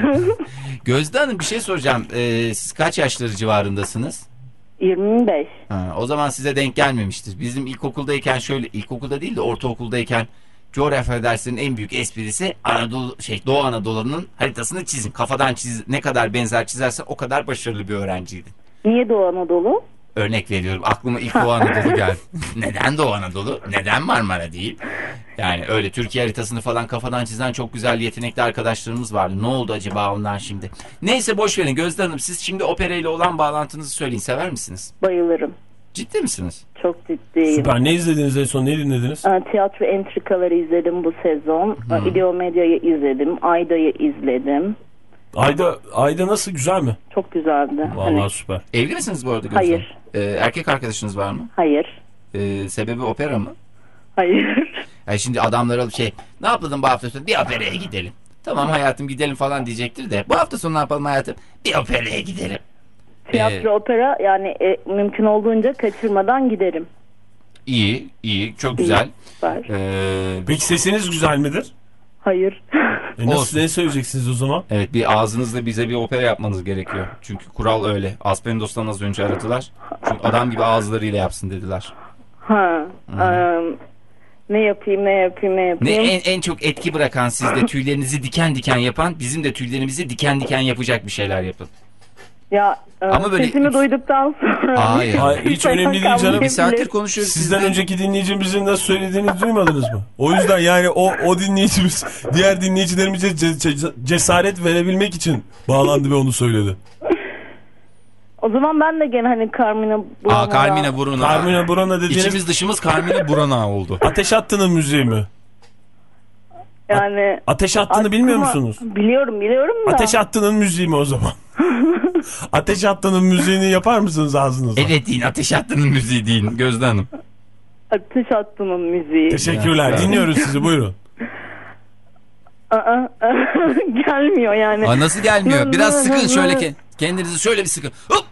Gözde Hanım, bir şey soracağım. Ee, siz kaç yaşları civarındasınız? yirmi beş. Ha, o zaman size denk gelmemiştir. Bizim ilkokuldayken şöyle, ilkokulda değil de ortaokuldayken coğrafya dersinin en büyük esprisi Anadolu şey Doğu Anadolu'nun haritasını çizin. Kafadan çiz, ne kadar benzer çizersen o kadar başarılı bir öğrenciydin. Niye Doğu Anadolu? Örnek veriyorum, aklıma ilk Doğu Anadolu geldi. Neden Doğu Anadolu? Neden Marmara değil? Yani öyle Türkiye haritasını falan kafadan çizen çok güzel yetenekli arkadaşlarımız vardı. Ne oldu acaba onlar şimdi? Neyse boş verin Gözde Hanım, siz şimdi operayla olan bağlantınızı söyleyin, sever misiniz? Bayılırım. Ciddi misiniz? Çok ciddiyim. Süper. Ne izlediniz en son? Ne dinlediniz? Tiyatro entrikaları izledim bu sezon. Hmm. İdeomedya'yı izledim. Ayda'yı izledim. Ayda Ayda nasıl, güzel mi? Çok güzeldi. Vallahi hani... süper. Evli misiniz bu arada Gözde? Hayır. Ee, erkek arkadaşınız var mı? Hayır. Ee, sebebi opera mı? Hayır. Yani şimdi adamlar alıp şey, ne yapalım bu hafta sonu? Bir operaya gidelim. Tamam hayatım gidelim falan diyecektir de, bu hafta sonu ne yapalım hayatım? Bir operaya gidelim. Tiyatro, ee, opera yani e, mümkün olduğunca kaçırmadan giderim. İyi, iyi, çok güzel. İyi, ee, Peki sesiniz güzel midir? Hayır. E nasıl, ne söyleyeceksiniz o zaman? Evet, bir ağzınızla bize bir opera yapmanız gerekiyor. Çünkü kural öyle. Aspendos'tan az önce aradılar. Çünkü adam gibi ağızlarıyla yapsın dediler. Ha. Um, ne yapayım, ne yapayım, ne yapayım? Ne en, en çok etki bırakan, sizde tüylerinizi diken diken yapan, bizim de tüylerimizi diken diken yapacak bir şeyler yapın. Ya ama böyle sesimi duyduktan sonra. Hayır. Hayır, hiç önemli değil canım. Bir saattir konuşuyoruz. Sizden sizden önceki dinleyicimizin nasıl söylediğini duymadınız mı? O yüzden yani o o dinleyicimiz diğer dinleyicilerimize cesaret verebilmek için bağlandı ve onu söyledi. O zaman ben de gene hani Carmina Burana. Aa, Carmina Burana. Carmina Burana dediğiniz. İçimiz dışımız Carmina Burana oldu. Ateş Hattı'nın müziği mi? Yani Ateş Hattı'nı bilmiyor musunuz? Biliyorum, biliyorum da. Ateş Hattı'nın müziği mi o zaman? Ateş Hattı'nın müziğini yapar mısınız ağzınıza? Evet deyin, Ateş Hattı'nın müziği deyin Gözde Hanım. Ateş Hattı'nın müziği. Teşekkürler. Ya. Dinliyoruz sizi, buyurun. Aa, gelmiyor yani. Aa, nasıl gelmiyor? Biraz sıkın şöyle, kendinizi şöyle bir sıkın. Hop!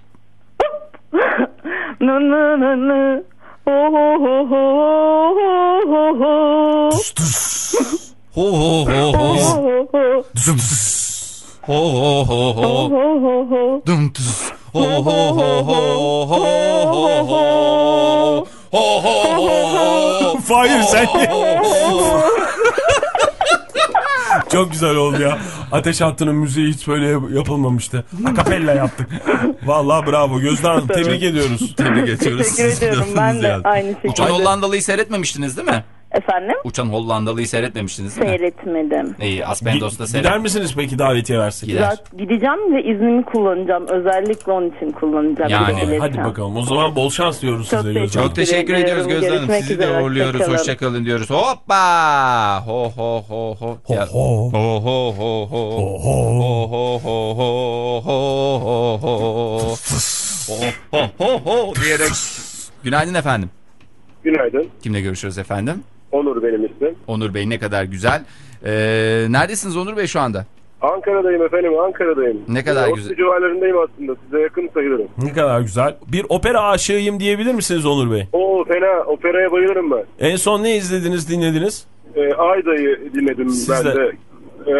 Nı nı nı nı. Ho ho ho ho ho ho. Tus tus. Ho ho ho ho. Zum tus. Ho ho ho ho. Dum tus. Ho ho ho ho ho ho ho. Ho ho ho. Hayır sen. Çok güzel oldu ya. Ateş Hattı'nın müziği hiç böyle yapılmamıştı. Akapella yaptık. Vallahi bravo Gözde Hanım, tebrik ediyoruz. Tebrik ediyoruz. Teşekkür ediyorum. Ben de yani. Aynı şekilde. Uçan Hollandalı'yı seyretmemiştiniz değil mi? Efendim? Uçan Hollandalı'yı seyretmemiştiniz değil mi? Seyretmedim. İyi, Aspendos'ta seyret. Gider misiniz peki davetiye versek? Gider. Gideceğim ve iznimi kullanacağım. Özellikle onun için kullanacağım. Yani hadi bakalım. O zaman bol şans diyoruz çok size Gözde Hanım. Çok teşekkür ediyoruz Gözde Hanım. Sizi de uğurluyoruz. Hoşçakalın diyoruz. Hoppa! Ho ho ho ho. Ho ho. Ho ho ho ho. Ho ho. Ho ho ho ho ho ho ho. Ho ho ho diyerek. Günaydın efendim. Günaydın. Kimle görüşüyoruz efendim? Onur benim ismim. Onur Bey, ne kadar güzel. Ee, neredesiniz Onur Bey şu anda? Ankara'dayım efendim, Ankara'dayım. Ne kadar ee, güzel. O civarlarındayım aslında, size yakın sayılırım. Ne kadar güzel. Bir opera aşığıyım diyebilir misiniz Onur Bey? Oo fena, operaya bayılırım ben. En son ne izlediniz, dinlediniz? Ee, Ayda'yı dinledim Siz ben de. de. Ee,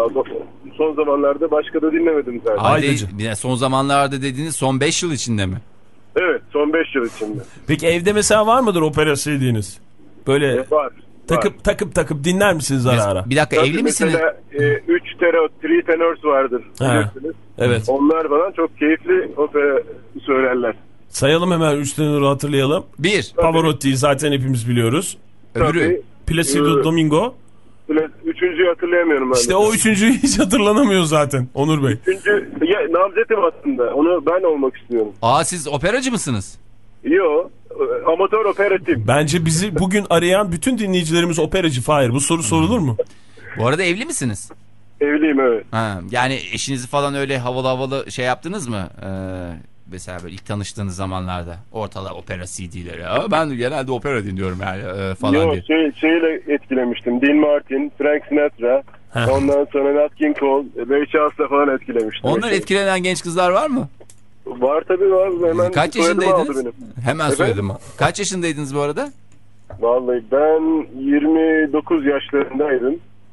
son zamanlarda başka da dinlemedim zaten. Ayda, son zamanlarda dediğiniz son beş yıl içinde mi? Evet, son beş yıl içinde. Peki evde mesela var mıdır opera sevdiğiniz? Böyle evet, var. Takıp var. takıp takıp dinler misiniz ara ara? Bir dakika, tabii evli misiniz? Mesela üç e, tenor, three tenors vardır. Bilirsiniz. Evet. Onlar falan çok keyifli opera söylerler. Sayalım hemen üç tenörü, hatırlayalım. Bir. Pavarotti'yi zaten hepimiz biliyoruz. Öbürü. Placido ee, Domingo. Üçüncüyü hatırlayamıyorum ben. İşte de. o üçüncüyü hiç hatırlanamıyor zaten Onur Bey. Üçüncü, ya namzetim aslında. Onu ben olmak istiyorum. Aa, siz operacı mısınız? Yo, amatör operatif. Bence bizi bugün arayan bütün dinleyicilerimiz operacı. Fahir, bu soru sorulur mu? Bu arada evli misiniz? Evliyim, evet. Ha, yani eşinizi falan öyle havalı havalı şey yaptınız mı? Ee, mesela böyle ilk tanıştığınız zamanlarda ortalığa opera C D'leri. Aa, ben genelde opera dinliyorum yani e, falan Yo, diye. Şey, şeyle etkilemiştim. Dean Martin, Frank Sinatra, ondan sonra Nat King Cole, Ray Charles'la falan etkilemiştim. Onlar etkilenen genç kızlar var mı? Var tabii, var. Hemen kaç yaşındaydınız? Hemen söyledim. Kaç yaşındaydınız bu arada? Vallahi ben yirmi dokuz yaşlarındaydım.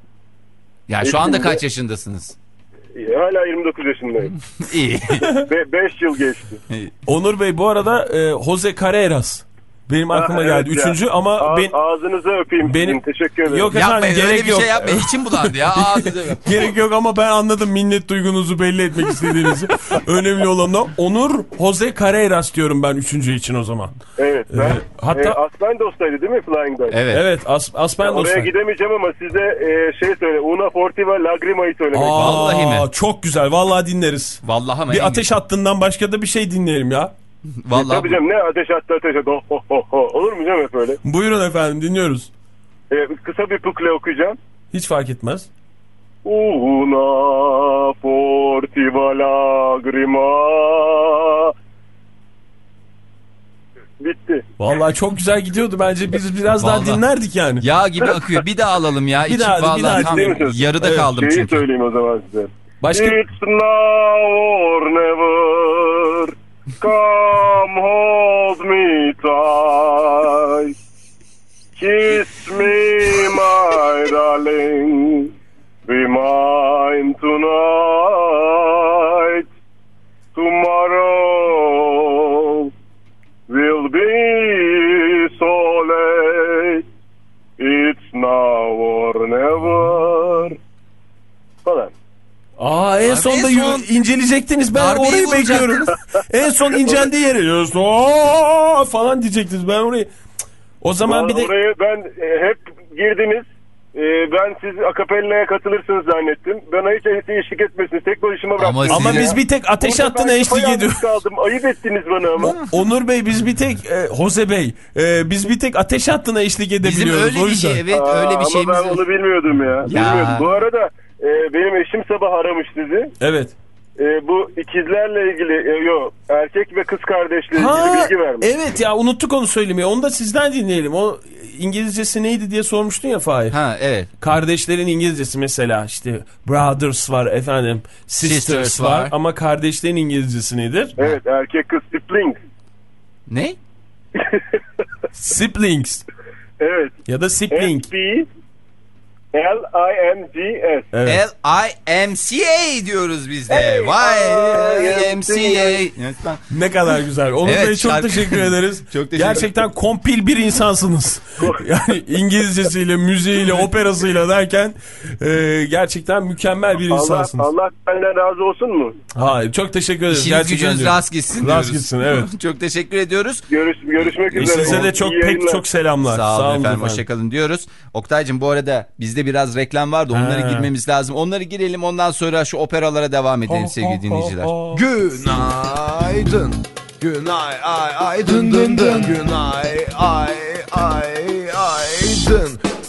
Ya şu anda kaç yaşındasınız? Hala yirmi dokuz yaşındayım. İyi. beş yıl geçti. Onur Bey, bu arada e, Jose Carreras Benim aklıma Ha, geldi. evet Üçüncü ya. ama A- ben... ağzınızı öpeyim. Benim... Teşekkür ederim. Yok efendim, Yapmayın gerek öyle bir yok. şey yapmayın. İçim bulandı ya. Ağzınıza Gerek yok ama ben anladım minnet duygunuzu belli etmek istediğinizi. Önemli olan o. Onur Jose Carreras diyorum ben üçüncü için o zaman. Evet. Ben, Ee, hatta e, Aspendos'taydı değil mi Flying Dutchman? Evet. evet As Aspendos'ta. Oraya gidemeyeceğim ama size e, şey söyle. Una Fortiva Lagrima'yı söylemek. Aa, Vallahi mi? Çok güzel. Vallahi dinleriz. Vallahi ama Bir ateş hattından başka da bir şey dinleyelim ya. Vallahi. Tabii canım, ne ateş attı ateş attı. Oh, oh, oh, oh. Olur mu canım hep öyle? Buyurun efendim, dinliyoruz. E, kısa bir pukle okuyacağım. Hiç fark etmez. Una Fortiva Lagrima. Bitti. Vallahi çok güzel gidiyordu, bence biz biraz Vallahi. daha dinlerdik yani. Yağ gibi akıyor. Bir daha alalım ya. Bir İçim daha, bir vallahi daha tam dinleyin. yarıda Evet, kaldım Şeyi çünkü. söyleyeyim o zaman size. Başka... It's now or never. Come hold me tight. Kiss me my darling. Be mine tonight. Tomorrow will be so late. It's now or never. Falan. Aa, en Abi sonda en son- inceleyecektiniz, ben Darbeyi orayı vuracaktınız. bekliyorum. En son inceldiği yeri "Aa!" falan diyecektiniz, ben orayı. O zaman bir de Oraya ben e, hep girdiniz. E, ben siz akapellaya katılırsınız zannettim. Bana hiç eşlik etmesiniz. Tek başıma bıraktınız. Ama ama siz- biz bir tek ateş Orada hattına ben eşlik yapayalnız ediyoruz. kaldım. Ayıp ettiniz bana ama. Onur Bey, biz bir tek e, Jose Bey e, biz bir tek ateş hattına eşlik Bizim edebiliyoruz. öyle o bir yüzden. şey. Evet Aa, öyle bir ama şeyimiz. ben onu bilmiyordum ya. Ya. Bilmiyordum. Bu arada e, benim eşim sabah aramış sizi. Evet. E, bu ikizlerle ilgili, e, yok erkek ve kız kardeşle ilgili Ha, bilgi vermiş. evet ya, unuttuk onu söylemeyi. Onu da sizden dinleyelim. O İngilizcesi neydi diye sormuştun ya Fahir. Ha evet. Kardeşlerin İngilizcesi mesela işte brothers var efendim, sisters, Sisters var. var. Ama kardeşlerin İngilizcesi nedir? Evet, erkek kız siblings. Ne? Siblings Evet. ya da sibling. S P L I N G S. Evet. L I M C A diyoruz biz de. Vay M C A. Ne kadar güzel. Onur Evet, Bey çok şarkı- teşekkür ederiz. Çok teşekkür Gerçekten kompil bir insansınız. Yani İngilizcesiyle, müziğiyle, operasıyla derken e, gerçekten mükemmel bir Allah, insansınız. Allah benden razı olsun mu? Hayır, çok teşekkür ederiz. İşiniz Gerçekten gücünüz diyorum. rast gitsin Rast diyoruz. gitsin, evet. Çok teşekkür ediyoruz. Görüş, görüşmek üzere. Size de çok İyi pek yayınlar. çok selamlar. Sağ olun, efendim, efendim. hoşçakalın diyoruz. Oktay'cım bu arada bizde biraz reklam vardı, onları Ha. girmemiz lazım. Onları girelim, ondan sonra şu operalara devam edelim Ho, sevgili ho, dinleyiciler. ho, ho. Günaydın. Günay ay ay dın dın dın. Günay ay ay ay dın.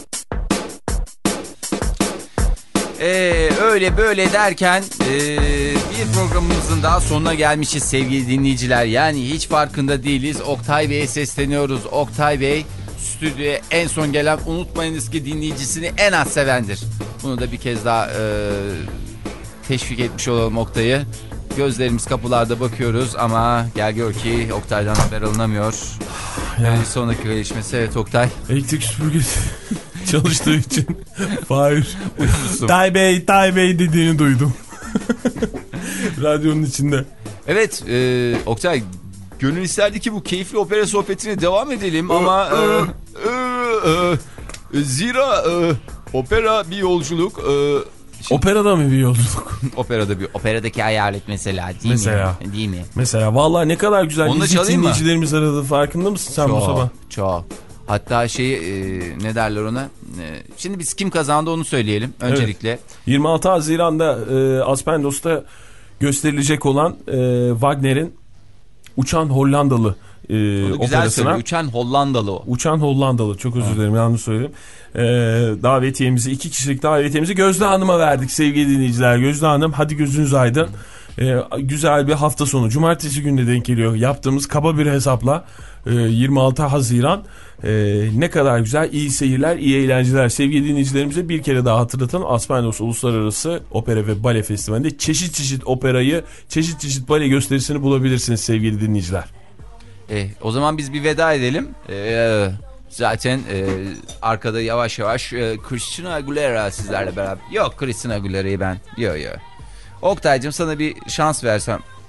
Ee, öyle böyle derken ee, bir programımızın daha sonuna gelmişiz sevgili dinleyiciler. Yani hiç farkında değiliz. Oktay Bey'e sesleniyoruz. Oktay Bey stüdyoya en son gelen, unutmayınız ki dinleyicisini en az sevendir. Bunu da bir kez daha ee, teşvik etmiş olalım Oktay'ı. Gözlerimiz kapılarda bakıyoruz ama gel gör ki Oktay'dan haber alınamıyor. Yani sonraki gelişmesi, evet Oktay. Elektrik süpürgesi çalıştığı için Fahir Taybey Taybey dediğini duydum. Radyonun içinde. Evet e, Oktay, gönül isterdi ki bu keyifli opera sohbetine devam edelim ama e, e, e, zira e, opera bir yolculuk. E, Şimdi, Operada mı bir yolculuk? operada bir operadaki hayalet mesela değil Mesela. mi? Değil mi? Mesela vallahi ne kadar güzel Onu da müzik çalayım mı? dinleyicilerimiz aradı, farkında mısın sen bu sabah? Çok çok. Hatta şey e, ne derler ona? E, şimdi biz kim kazandı onu söyleyelim öncelikle. Evet. yirmi altı Haziran'da e, Aspendos'ta gösterilecek olan e, Wagner'in Uçan Hollandalı e, Güzel operasına. söylüyor. Uçan Hollandalı o. Uçan Hollandalı, çok özür dilerim, yanlış söyledim. Ee, davetiyemizi, iki kişilik davetiyemizi Gözde Hanım'a verdik sevgili dinleyiciler. Gözde Hanım, hadi gözünüz aydın. Ee, güzel bir hafta sonu, cumartesi gününe denk geliyor. Yaptığımız kaba bir hesapla e, yirmi altı Haziran e, ne kadar güzel, iyi seyirler, iyi eğlenceler. Sevgili dinleyicilerimize bir kere daha hatırlatalım. Aspendos Uluslararası Opera ve Bale Festivali'nde çeşit çeşit operayı, çeşit çeşit bale gösterisini bulabilirsiniz sevgili dinleyiciler. E, o zaman biz bir veda edelim. E, zaten e, arkada yavaş yavaş e, Christina Aguilera sizlerle beraber. Yok, Christina Aguilera'yı ben. Yok yok. Oktay'cığım sana bir şans versem.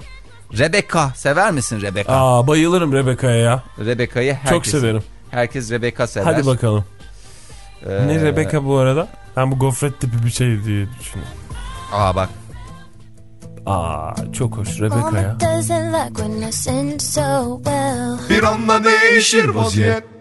Rebecca sever misin Rebecca? Aa, bayılırım Rebecca'ya ya. Rebecca'yı herkes, çok severim. Herkes Rebecca sever. Hadi bakalım. Ee, ne Rebecca bu arada? Ben bu gofret tipi bir şey diye düşünüyorum. Aa bak. Aa çok hoş Rebecca ya. Bir anda değişir vaziyet.